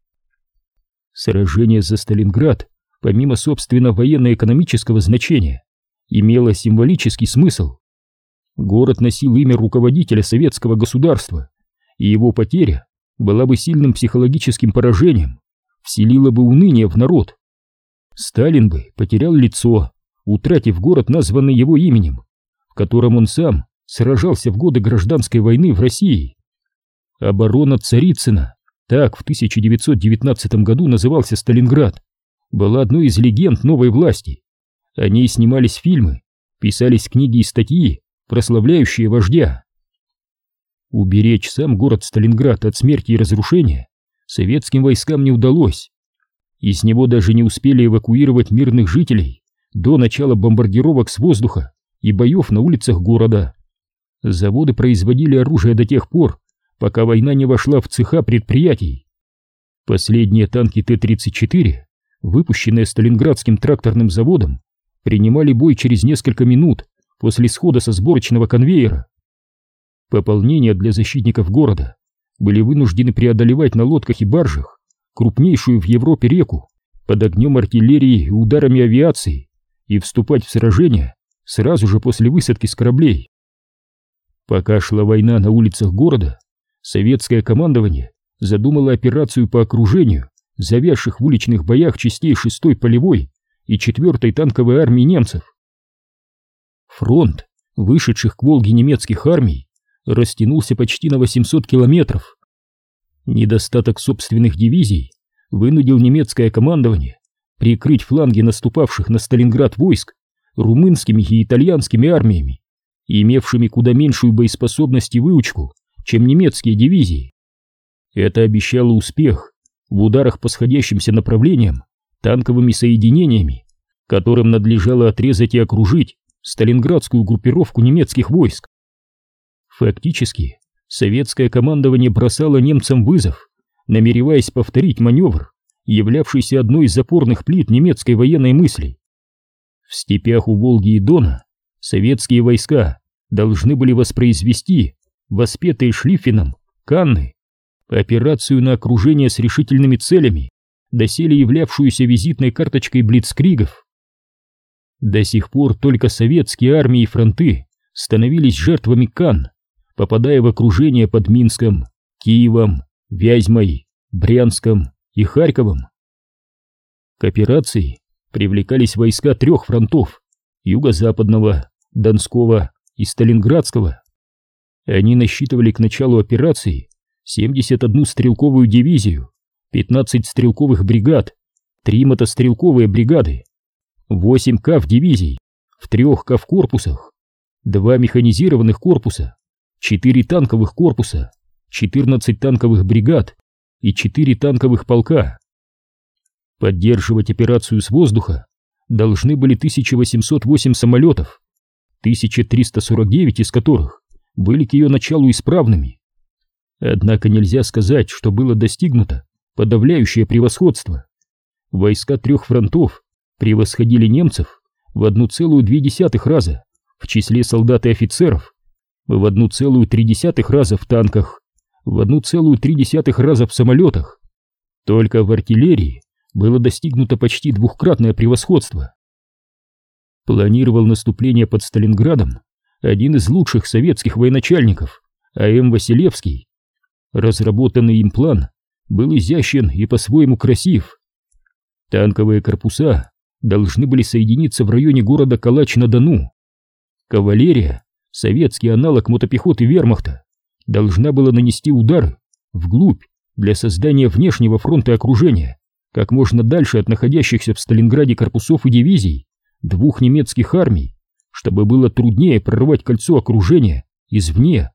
Сражение за Сталинград, помимо собственно военно-экономического значения, имело символический смысл. Город носил имя руководителя советского государства, и его потеря была бы сильным психологическим поражением, вселила бы уныние в народ. Сталин бы потерял лицо, утратив город, названный его именем, в котором он сам сражался в годы гражданской войны в России. Оборона Царицына, так в тысяча девятьсот девятнадцатом году назывался Сталинград, была одной из легенд новой власти. О ней снимались фильмы, писались книги и статьи, прославляющие вождя. Уберечь сам город Сталинград от смерти и разрушения советским войскам не удалось. Из него даже не успели эвакуировать мирных жителей до начала бомбардировок с воздуха и боев на улицах города. Заводы производили оружие до тех пор, пока война не вошла в цеха предприятий. Последние танки Т тридцать четыре, выпущенные Сталинградским тракторным заводом, принимали бой через несколько минут после схода со сборочного конвейера. Пополнения для защитников города были вынуждены преодолевать на лодках и баржах крупнейшую в Европе реку под огнем артиллерии и ударами авиации и вступать в сражение сразу же после высадки с кораблей. Пока шла война на улицах города, советское командование задумало операцию по окружению завязших в уличных боях частей шестой полевой и четвёртой танковой армии немцев. Фронт вышедших к Волге немецких армий растянулся почти на восемьсот километров. Недостаток собственных дивизий вынудил немецкое командование прикрыть фланги наступавших на Сталинград войск румынскими и итальянскими армиями, имевшими куда меньшую боеспособность и выучку, чем немецкие дивизии. Это обещало успех в ударах по сходящимся направлениям танковыми соединениями, которым надлежало отрезать и окружить сталинградскую группировку немецких войск. Фактически, советское командование бросало немцам вызов, намереваясь повторить маневр, являвшийся одной из опорных плит немецкой военной мысли. В степях у Волги и Дона советские войска должны были воспроизвести воспетые Шлиффеном Канны, операцию на окружение с решительными целями, доселе являвшуюся визитной карточкой блицкригов. До сих пор только советские армии и фронты становились жертвами Канн, попадая в окружение под Минском, Киевом, Вязьмой, Брянском и Харьковом. К операции привлекались войска трех фронтов — Юго-Западного, Донского и Сталинградского. Они насчитывали к началу операции семьдесят одну стрелковую дивизию, пятнадцать стрелковых бригад, три мотострелковые бригады, восемь кавдивизий в трех кавкорпусах, два механизированных корпуса, четыре танковых корпуса, четырнадцать танковых бригад и четыре танковых полка. Поддерживать операцию с воздуха должны были тысяча восемьсот восемь самолетов, тысяча триста сорок девять из которых были к ее началу исправными. Однако нельзя сказать, что было достигнуто подавляющее превосходство. Войска трех фронтов превосходили немцев в одну целую две десятых раза в числе солдат и офицеров, в одну целую три десятых раза в танках, в одну целую три десятых раза в самолетах. Только в артиллерии было достигнуто почти двукратное превосходство. Планировал наступление под Сталинградом один из лучших советских военачальников, А М Василевский. Разработанный им план был изящен и по-своему красив. Танковые корпуса должны были соединиться в районе города Калач-на-Дону. Кавалерия, советский аналог мотопехоты вермахта, должна была нанести удары вглубь для создания внешнего фронта окружения как можно дальше от находящихся в Сталинграде корпусов и дивизий двух немецких армий, чтобы было труднее прорвать кольцо окружения извне.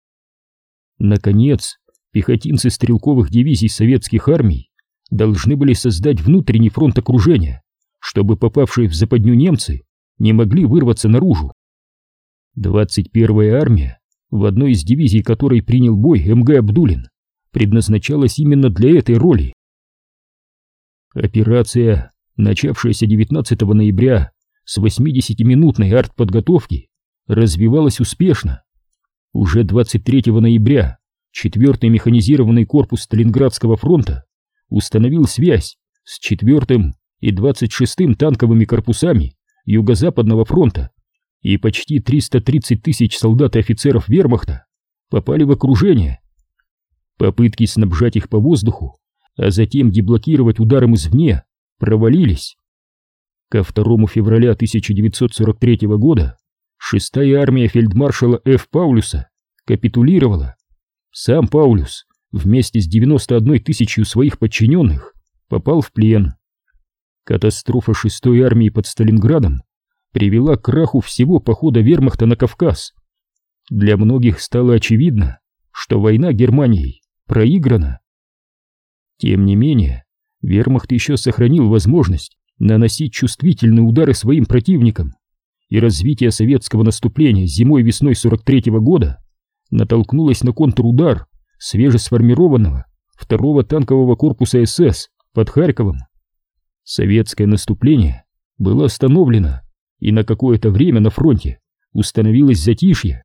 Наконец, пехотинцы стрелковых дивизий советских армий должны были создать внутренний фронт окружения, чтобы попавшие в западню немцы не могли вырваться наружу. двадцать первая армия, в одной из дивизий которой принял бой М Г Абдулин, предназначалась именно для этой роли. Операция, начавшаяся девятнадцатого ноября, с восьмидесятиминутной артподготовки развивалась успешно. Уже двадцать третьего ноября четвёртый механизированный корпус Сталинградского фронта установил связь с четвёртым и двадцать шестым танковыми корпусами Юго-Западного фронта, и почти триста тридцать тысяч солдат и офицеров вермахта попали в окружение. Попытки снабжать их по воздуху, а затем деблокировать ударом извне, провалились. Ко второму февраля тысяча девятьсот сорок третьего года шестая армия фельдмаршала Ф. Паулюса капитулировала. Сам Паулюс вместе с девяноста одной тысячей своих подчиненных попал в плен. Катастрофа шестой армии под Сталинградом привела к краху всего похода вермахта на Кавказ. Для многих стало очевидно, что война Германией проиграна. Тем не менее, вермахт еще сохранил возможность наносить чувствительные удары своим противникам, и развитие советского наступления зимой-весной сорок третьего года натолкнулось на контрудар свежесформированного второго танкового корпуса СС под Харьковом. Советское наступление было остановлено, и на какое-то время на фронте установилось затишье.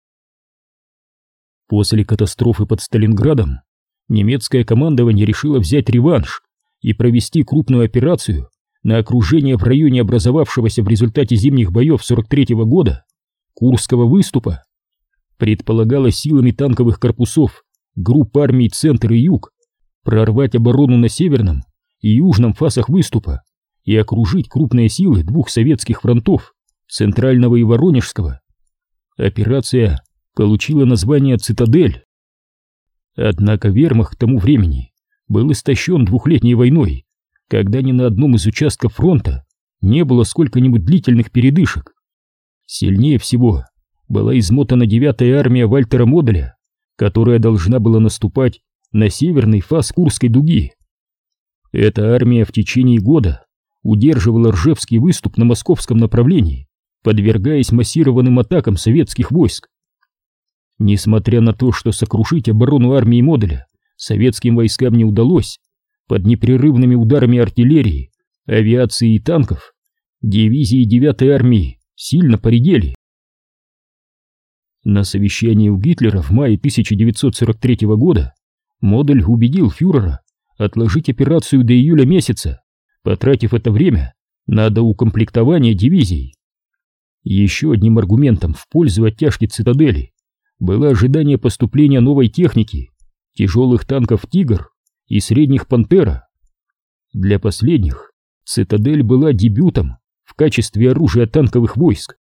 После катастрофы под Сталинградом немецкое командование решило взять реванш и провести крупную операцию на окружение в районе образовавшегося в результате зимних боев сорок третьего года Курского выступа. Предполагалось силами танковых корпусов групп армий Центр и Юг прорвать оборону на северном и южном фасах выступа и окружить крупные силы двух советских фронтов, Центрального и Воронежского. Операция получила название «Цитадель». Однако вермахт к тому времени был истощен двухлетней войной, когда ни на одном из участков фронта не было сколько-нибудь длительных передышек. Сильнее всего была измотана девятая армия Вальтера Моделя, которая должна была наступать на северный фас Курской дуги. Эта армия в течение года удерживала Ржевский выступ на московском направлении, подвергаясь массированным атакам советских войск. Несмотря на то, что сокрушить оборону армии Моделя советским войскам не удалось, под непрерывными ударами артиллерии, авиации и танков дивизии девятой армии сильно поредели. На совещании у Гитлера в мае тысяча девятьсот сорок третьего года Модель убедил фюрера отложить операцию до июля месяца, потратив это время на доукомплектование дивизий. Еще одним аргументом в пользу оттяжки цитадели было ожидание поступления новой техники, тяжелых танков «Тигр» и средних «Пантера». Для последних цитадель была дебютом в качестве оружия танковых войск.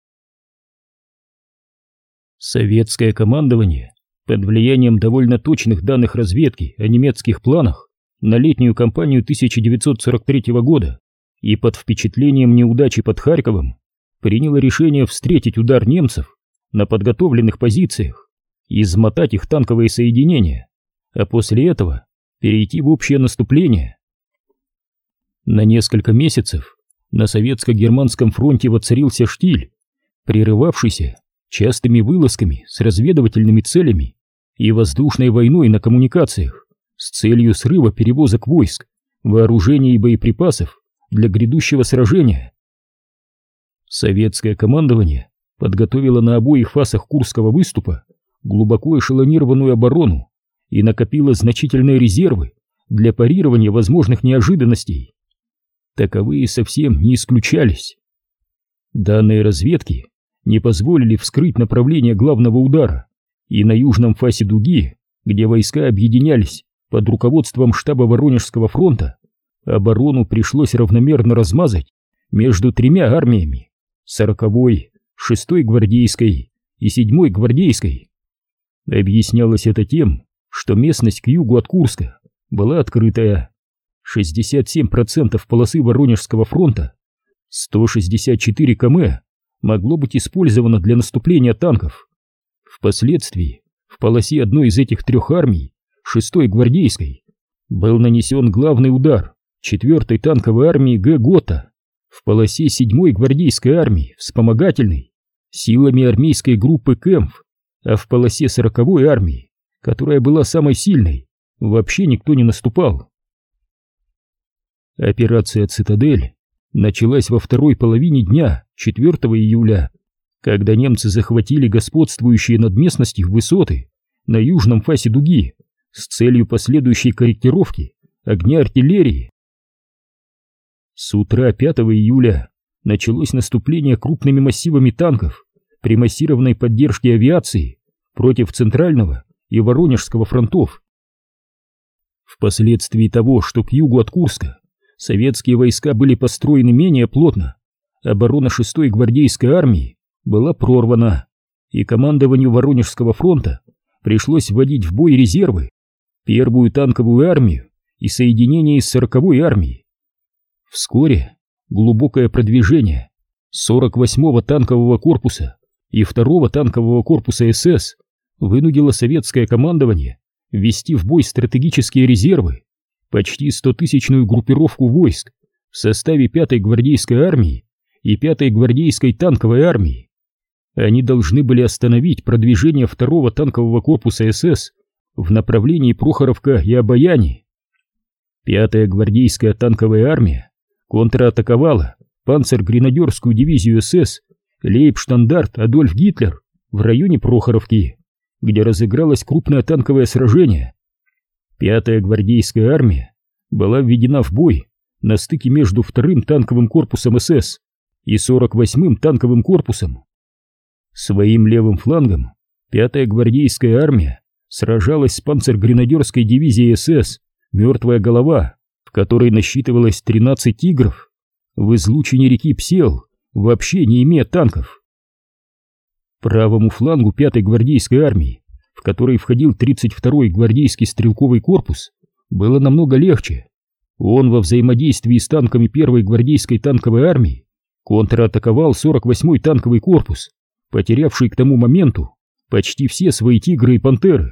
Советское командование под влиянием довольно точных данных разведки о немецких планах на летнюю кампанию тысяча девятьсот сорок третьего года и под впечатлением неудачи под Харьковом приняло решение встретить удар немцев на подготовленных позициях и измотать их танковые соединения, а после этого перейти в общее наступление. На несколько месяцев на советско-германском фронте воцарился штиль, прерывавшийся частыми вылазками с разведывательными целями и воздушной войной на коммуникациях с целью срыва перевозок войск, вооружения и боеприпасов для грядущего сражения. Советское командование подготовило на обоих фасах Курского выступа глубоко эшелонированную оборону и накопило значительные резервы для парирования возможных неожиданностей. Таковые совсем не исключались. Данные разведки не позволили вскрыть направление главного удара, и на южном фасе дуги, где войска объединялись под руководством штаба Воронежского фронта, оборону пришлось равномерно размазать между тремя армиями — сороковой, шестой гвардейской и седьмой гвардейской. Объяснялось это тем, что местность к югу от Курска была открытая. шестьдесят семь процентов полосы Воронежского фронта, сто шестьдесят четыре километра, могло быть использовано для наступления танков. Впоследствии в полосе одной из этих трех армий, шестой гвардейской, был нанесен главный удар четвертой танковой армии Г. Гота, в полосе седьмой гвардейской армии, вспомогательной, силами армейской группы Кэмф, а в полосе сороковой армии, которая была самой сильной, вообще никто не наступал. Операция «Цитадель» началась во второй половине дня четвёртого июля, когда немцы захватили господствующие над местностью высоты на южном фасе дуги с целью последующей корректировки огня артиллерии. С утра пятого июля началось наступление крупными массивами танков при массированной поддержке авиации против Центрального и Воронежского фронтов. Впоследствии того, что к югу от Курска советские войска были построены менее плотно, оборона шестой гвардейской армии была прорвана, и командованию Воронежского фронта пришлось вводить в бой резервы, первую танковую армию и соединение из сороковой армии. Вскоре глубокое продвижение сорок восьмого танкового корпуса и второго танкового корпуса СС вынудило советское командование ввести в бой стратегические резервы, почти стотысячную группировку войск в составе пятой гвардейской армии и пятой гвардейской танковой армии. Они должны были остановить продвижение второго танкового корпуса СС в направлении Прохоровка и Обояни. Пятая гвардейская танковая армия контратаковала панцер-гренадерскую дивизию СС Лейбштандарт Адольф Гитлер в районе Прохоровки, где разыгралось крупное танковое сражение. Пятая гвардейская армия была введена в бой на стыке между вторым танковым корпусом СС и сорок восьмым танковым корпусом. Своим левым флангом пятая гвардейская армия сражалась с панцер-гренадерской дивизией СС «Мертвая голова», в которой насчитывалось тринадцать «Тигров», в излучине реки Псел, вообще не имея танков. Правому флангу пятой гвардейской армии, в который входил тридцать второй гвардейский стрелковый корпус, было намного легче. Он во взаимодействии с танками первой гвардейской танковой армии контратаковал сорок восьмой танковый корпус, потерявший к тому моменту почти все свои «Тигры» и «Пантеры».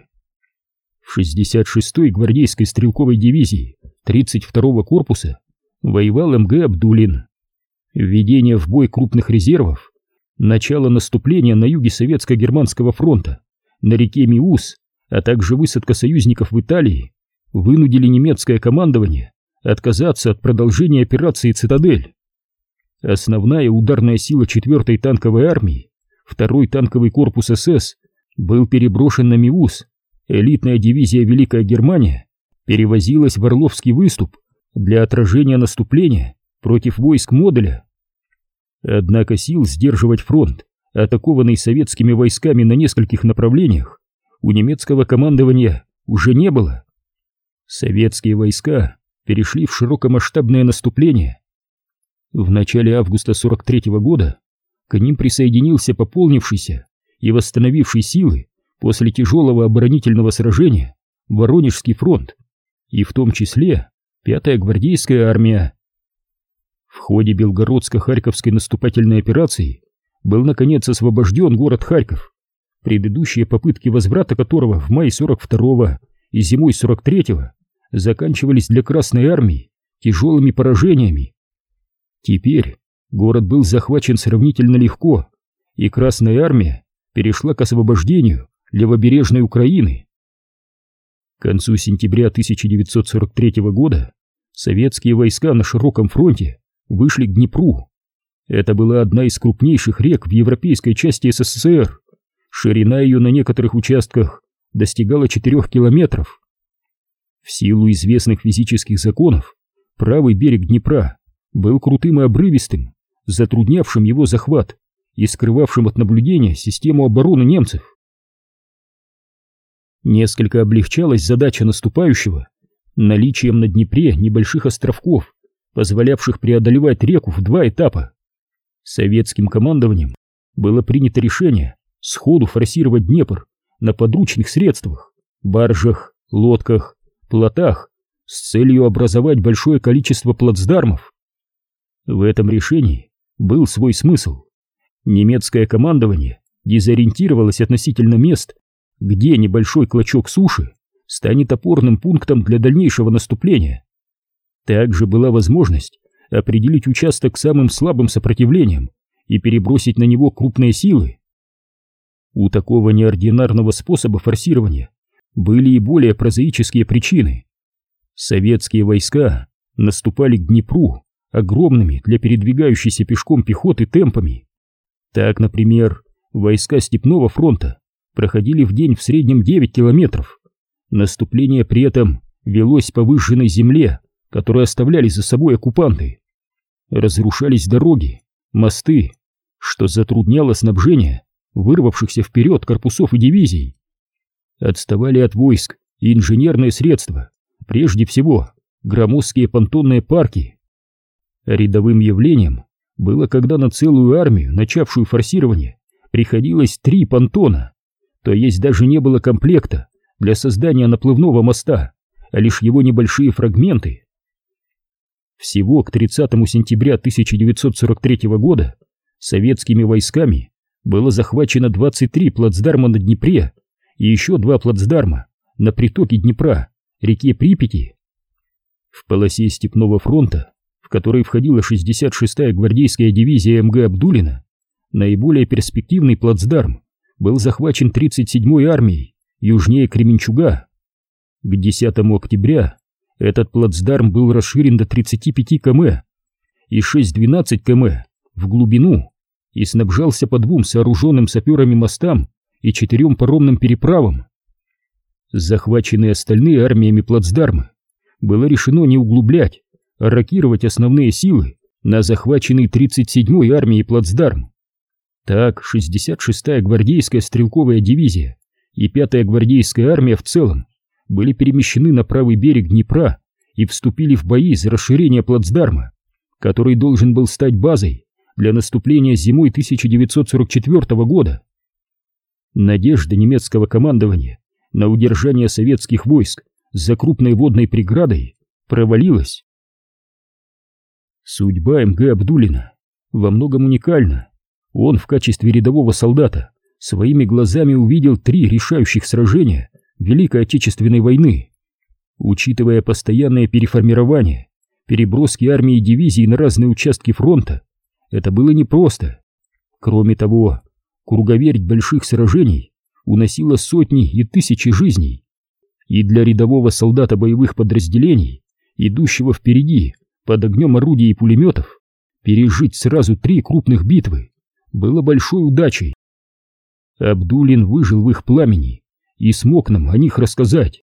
В шестьдесят шестой гвардейской стрелковой дивизии тридцать второго корпуса воевал эм гэ Абдулин. Введение в бой крупных резервов, начало наступления на юге Советско-Германского фронта, на реке Миус, а также высадка союзников в Италии вынудили немецкое командование отказаться от продолжения операции «Цитадель». Основная ударная сила четвёртой танковой армии, второй танковый корпус СС, был переброшен на Миус. Элитная дивизия «Великая Германия» перевозилась в Орловский выступ для отражения наступления против войск Моделя. Однако сил сдерживать фронт, атакованный советскими войсками на нескольких направлениях, у немецкого командования уже не было. Советские войска перешли в широкомасштабное наступление. В начале августа сорок третьего года к ним присоединился пополнившийся и восстановивший силы после тяжелого оборонительного сражения Воронежский фронт, и в том числе пятая гвардейская армия. В ходе Белгородско-Харьковской наступательной операции был наконец освобожден город Харьков, предыдущие попытки возврата которого в мае сорок второго и зимой сорок третьего заканчивались для Красной армии тяжелыми поражениями. Теперь город был захвачен сравнительно легко, и Красная армия перешла к освобождению левобережной Украины. К концу сентября тысяча девятьсот сорок третьего года советские войска на широком фронте вышли к Днепру. Это была одна из крупнейших рек в европейской части эс эс эс эр. Ширина ее на некоторых участках достигала четырёх километров. В силу известных физических законов, правый берег Днепра был крутым и обрывистым, затруднявшим его захват и скрывавшим от наблюдения систему обороны немцев. Несколько облегчалась задача наступающего наличием на Днепре небольших островков, позволявших преодолевать реку в два этапа. Советским командованием было принято решение сходу форсировать Днепр на подручных средствах, баржах, лодках, плотах с целью образовать большое количество плацдармов. В этом решении был свой смысл. Немецкое командование дезориентировалось относительно мест, где небольшой клочок суши станет опорным пунктом для дальнейшего наступления. Также была возможность определить участок с самым слабым сопротивлением и перебросить на него крупные силы. У такого неординарного способа форсирования были и более прозаические причины. Советские войска наступали к Днепру огромными для передвигающейся пешком пехоты темпами. Так, например, войска Степного фронта проходили в день в среднем девять километров. Наступление при этом велось по выжженной земле, которую оставляли за собой оккупанты. Разрушались дороги, мосты, что затрудняло снабжение вырвавшихся вперед корпусов и дивизий. Отставали от войск и инженерные средства, прежде всего громоздкие понтонные парки. Рядовым явлением было, когда на целую армию, начавшую форсирование, приходилось три понтона, то есть даже не было комплекта для создания наплывного моста, а лишь его небольшие фрагменты. Всего к тридцатому сентября тысяча девятьсот сорок третьего года советскими войсками было захвачено двадцать три плацдарма на Днепре и еще два плацдарма на притоке Днепра, реке Припяти. В полосе Степного фронта, в которой входила шестьдесят шестая гвардейская дивизия эм гэ Абдулина, наиболее перспективный плацдарм был захвачен тридцать седьмой армией южнее Кременчуга. К десятому октября этот плацдарм был расширен до тридцати пяти километров и шесть-двенадцать километров в глубину и снабжался по двум сооруженным саперами мостам и четырем паромным переправам. Захваченные остальные армиями плацдармы было решено не углублять, а рокировать основные силы на захваченный тридцать седьмой армией плацдарм. Так шестьдесят шестая гвардейская стрелковая дивизия и пятая гвардейская армия в целом были перемещены на правый берег Днепра и вступили в бои за расширение плацдарма, который должен был стать базой для наступления зимой тысяча девятьсот сорок четвёртого года. Надежда немецкого командования на удержание советских войск за крупной водной преградой провалилась. Судьба эм гэ Абдулина во многом уникальна. Он в качестве рядового солдата своими глазами увидел три решающих сражения Великой Отечественной войны. Учитывая постоянное переформирование, переброски армии и дивизий на разные участки фронта, это было непросто. Кроме того, круговерть больших сражений уносила сотни и тысячи жизней. И для рядового солдата боевых подразделений, идущего впереди под огнем орудий и пулеметов, пережить сразу три крупных битвы было большой удачей. Абдулин выжил в их пламени и смог нам о них рассказать.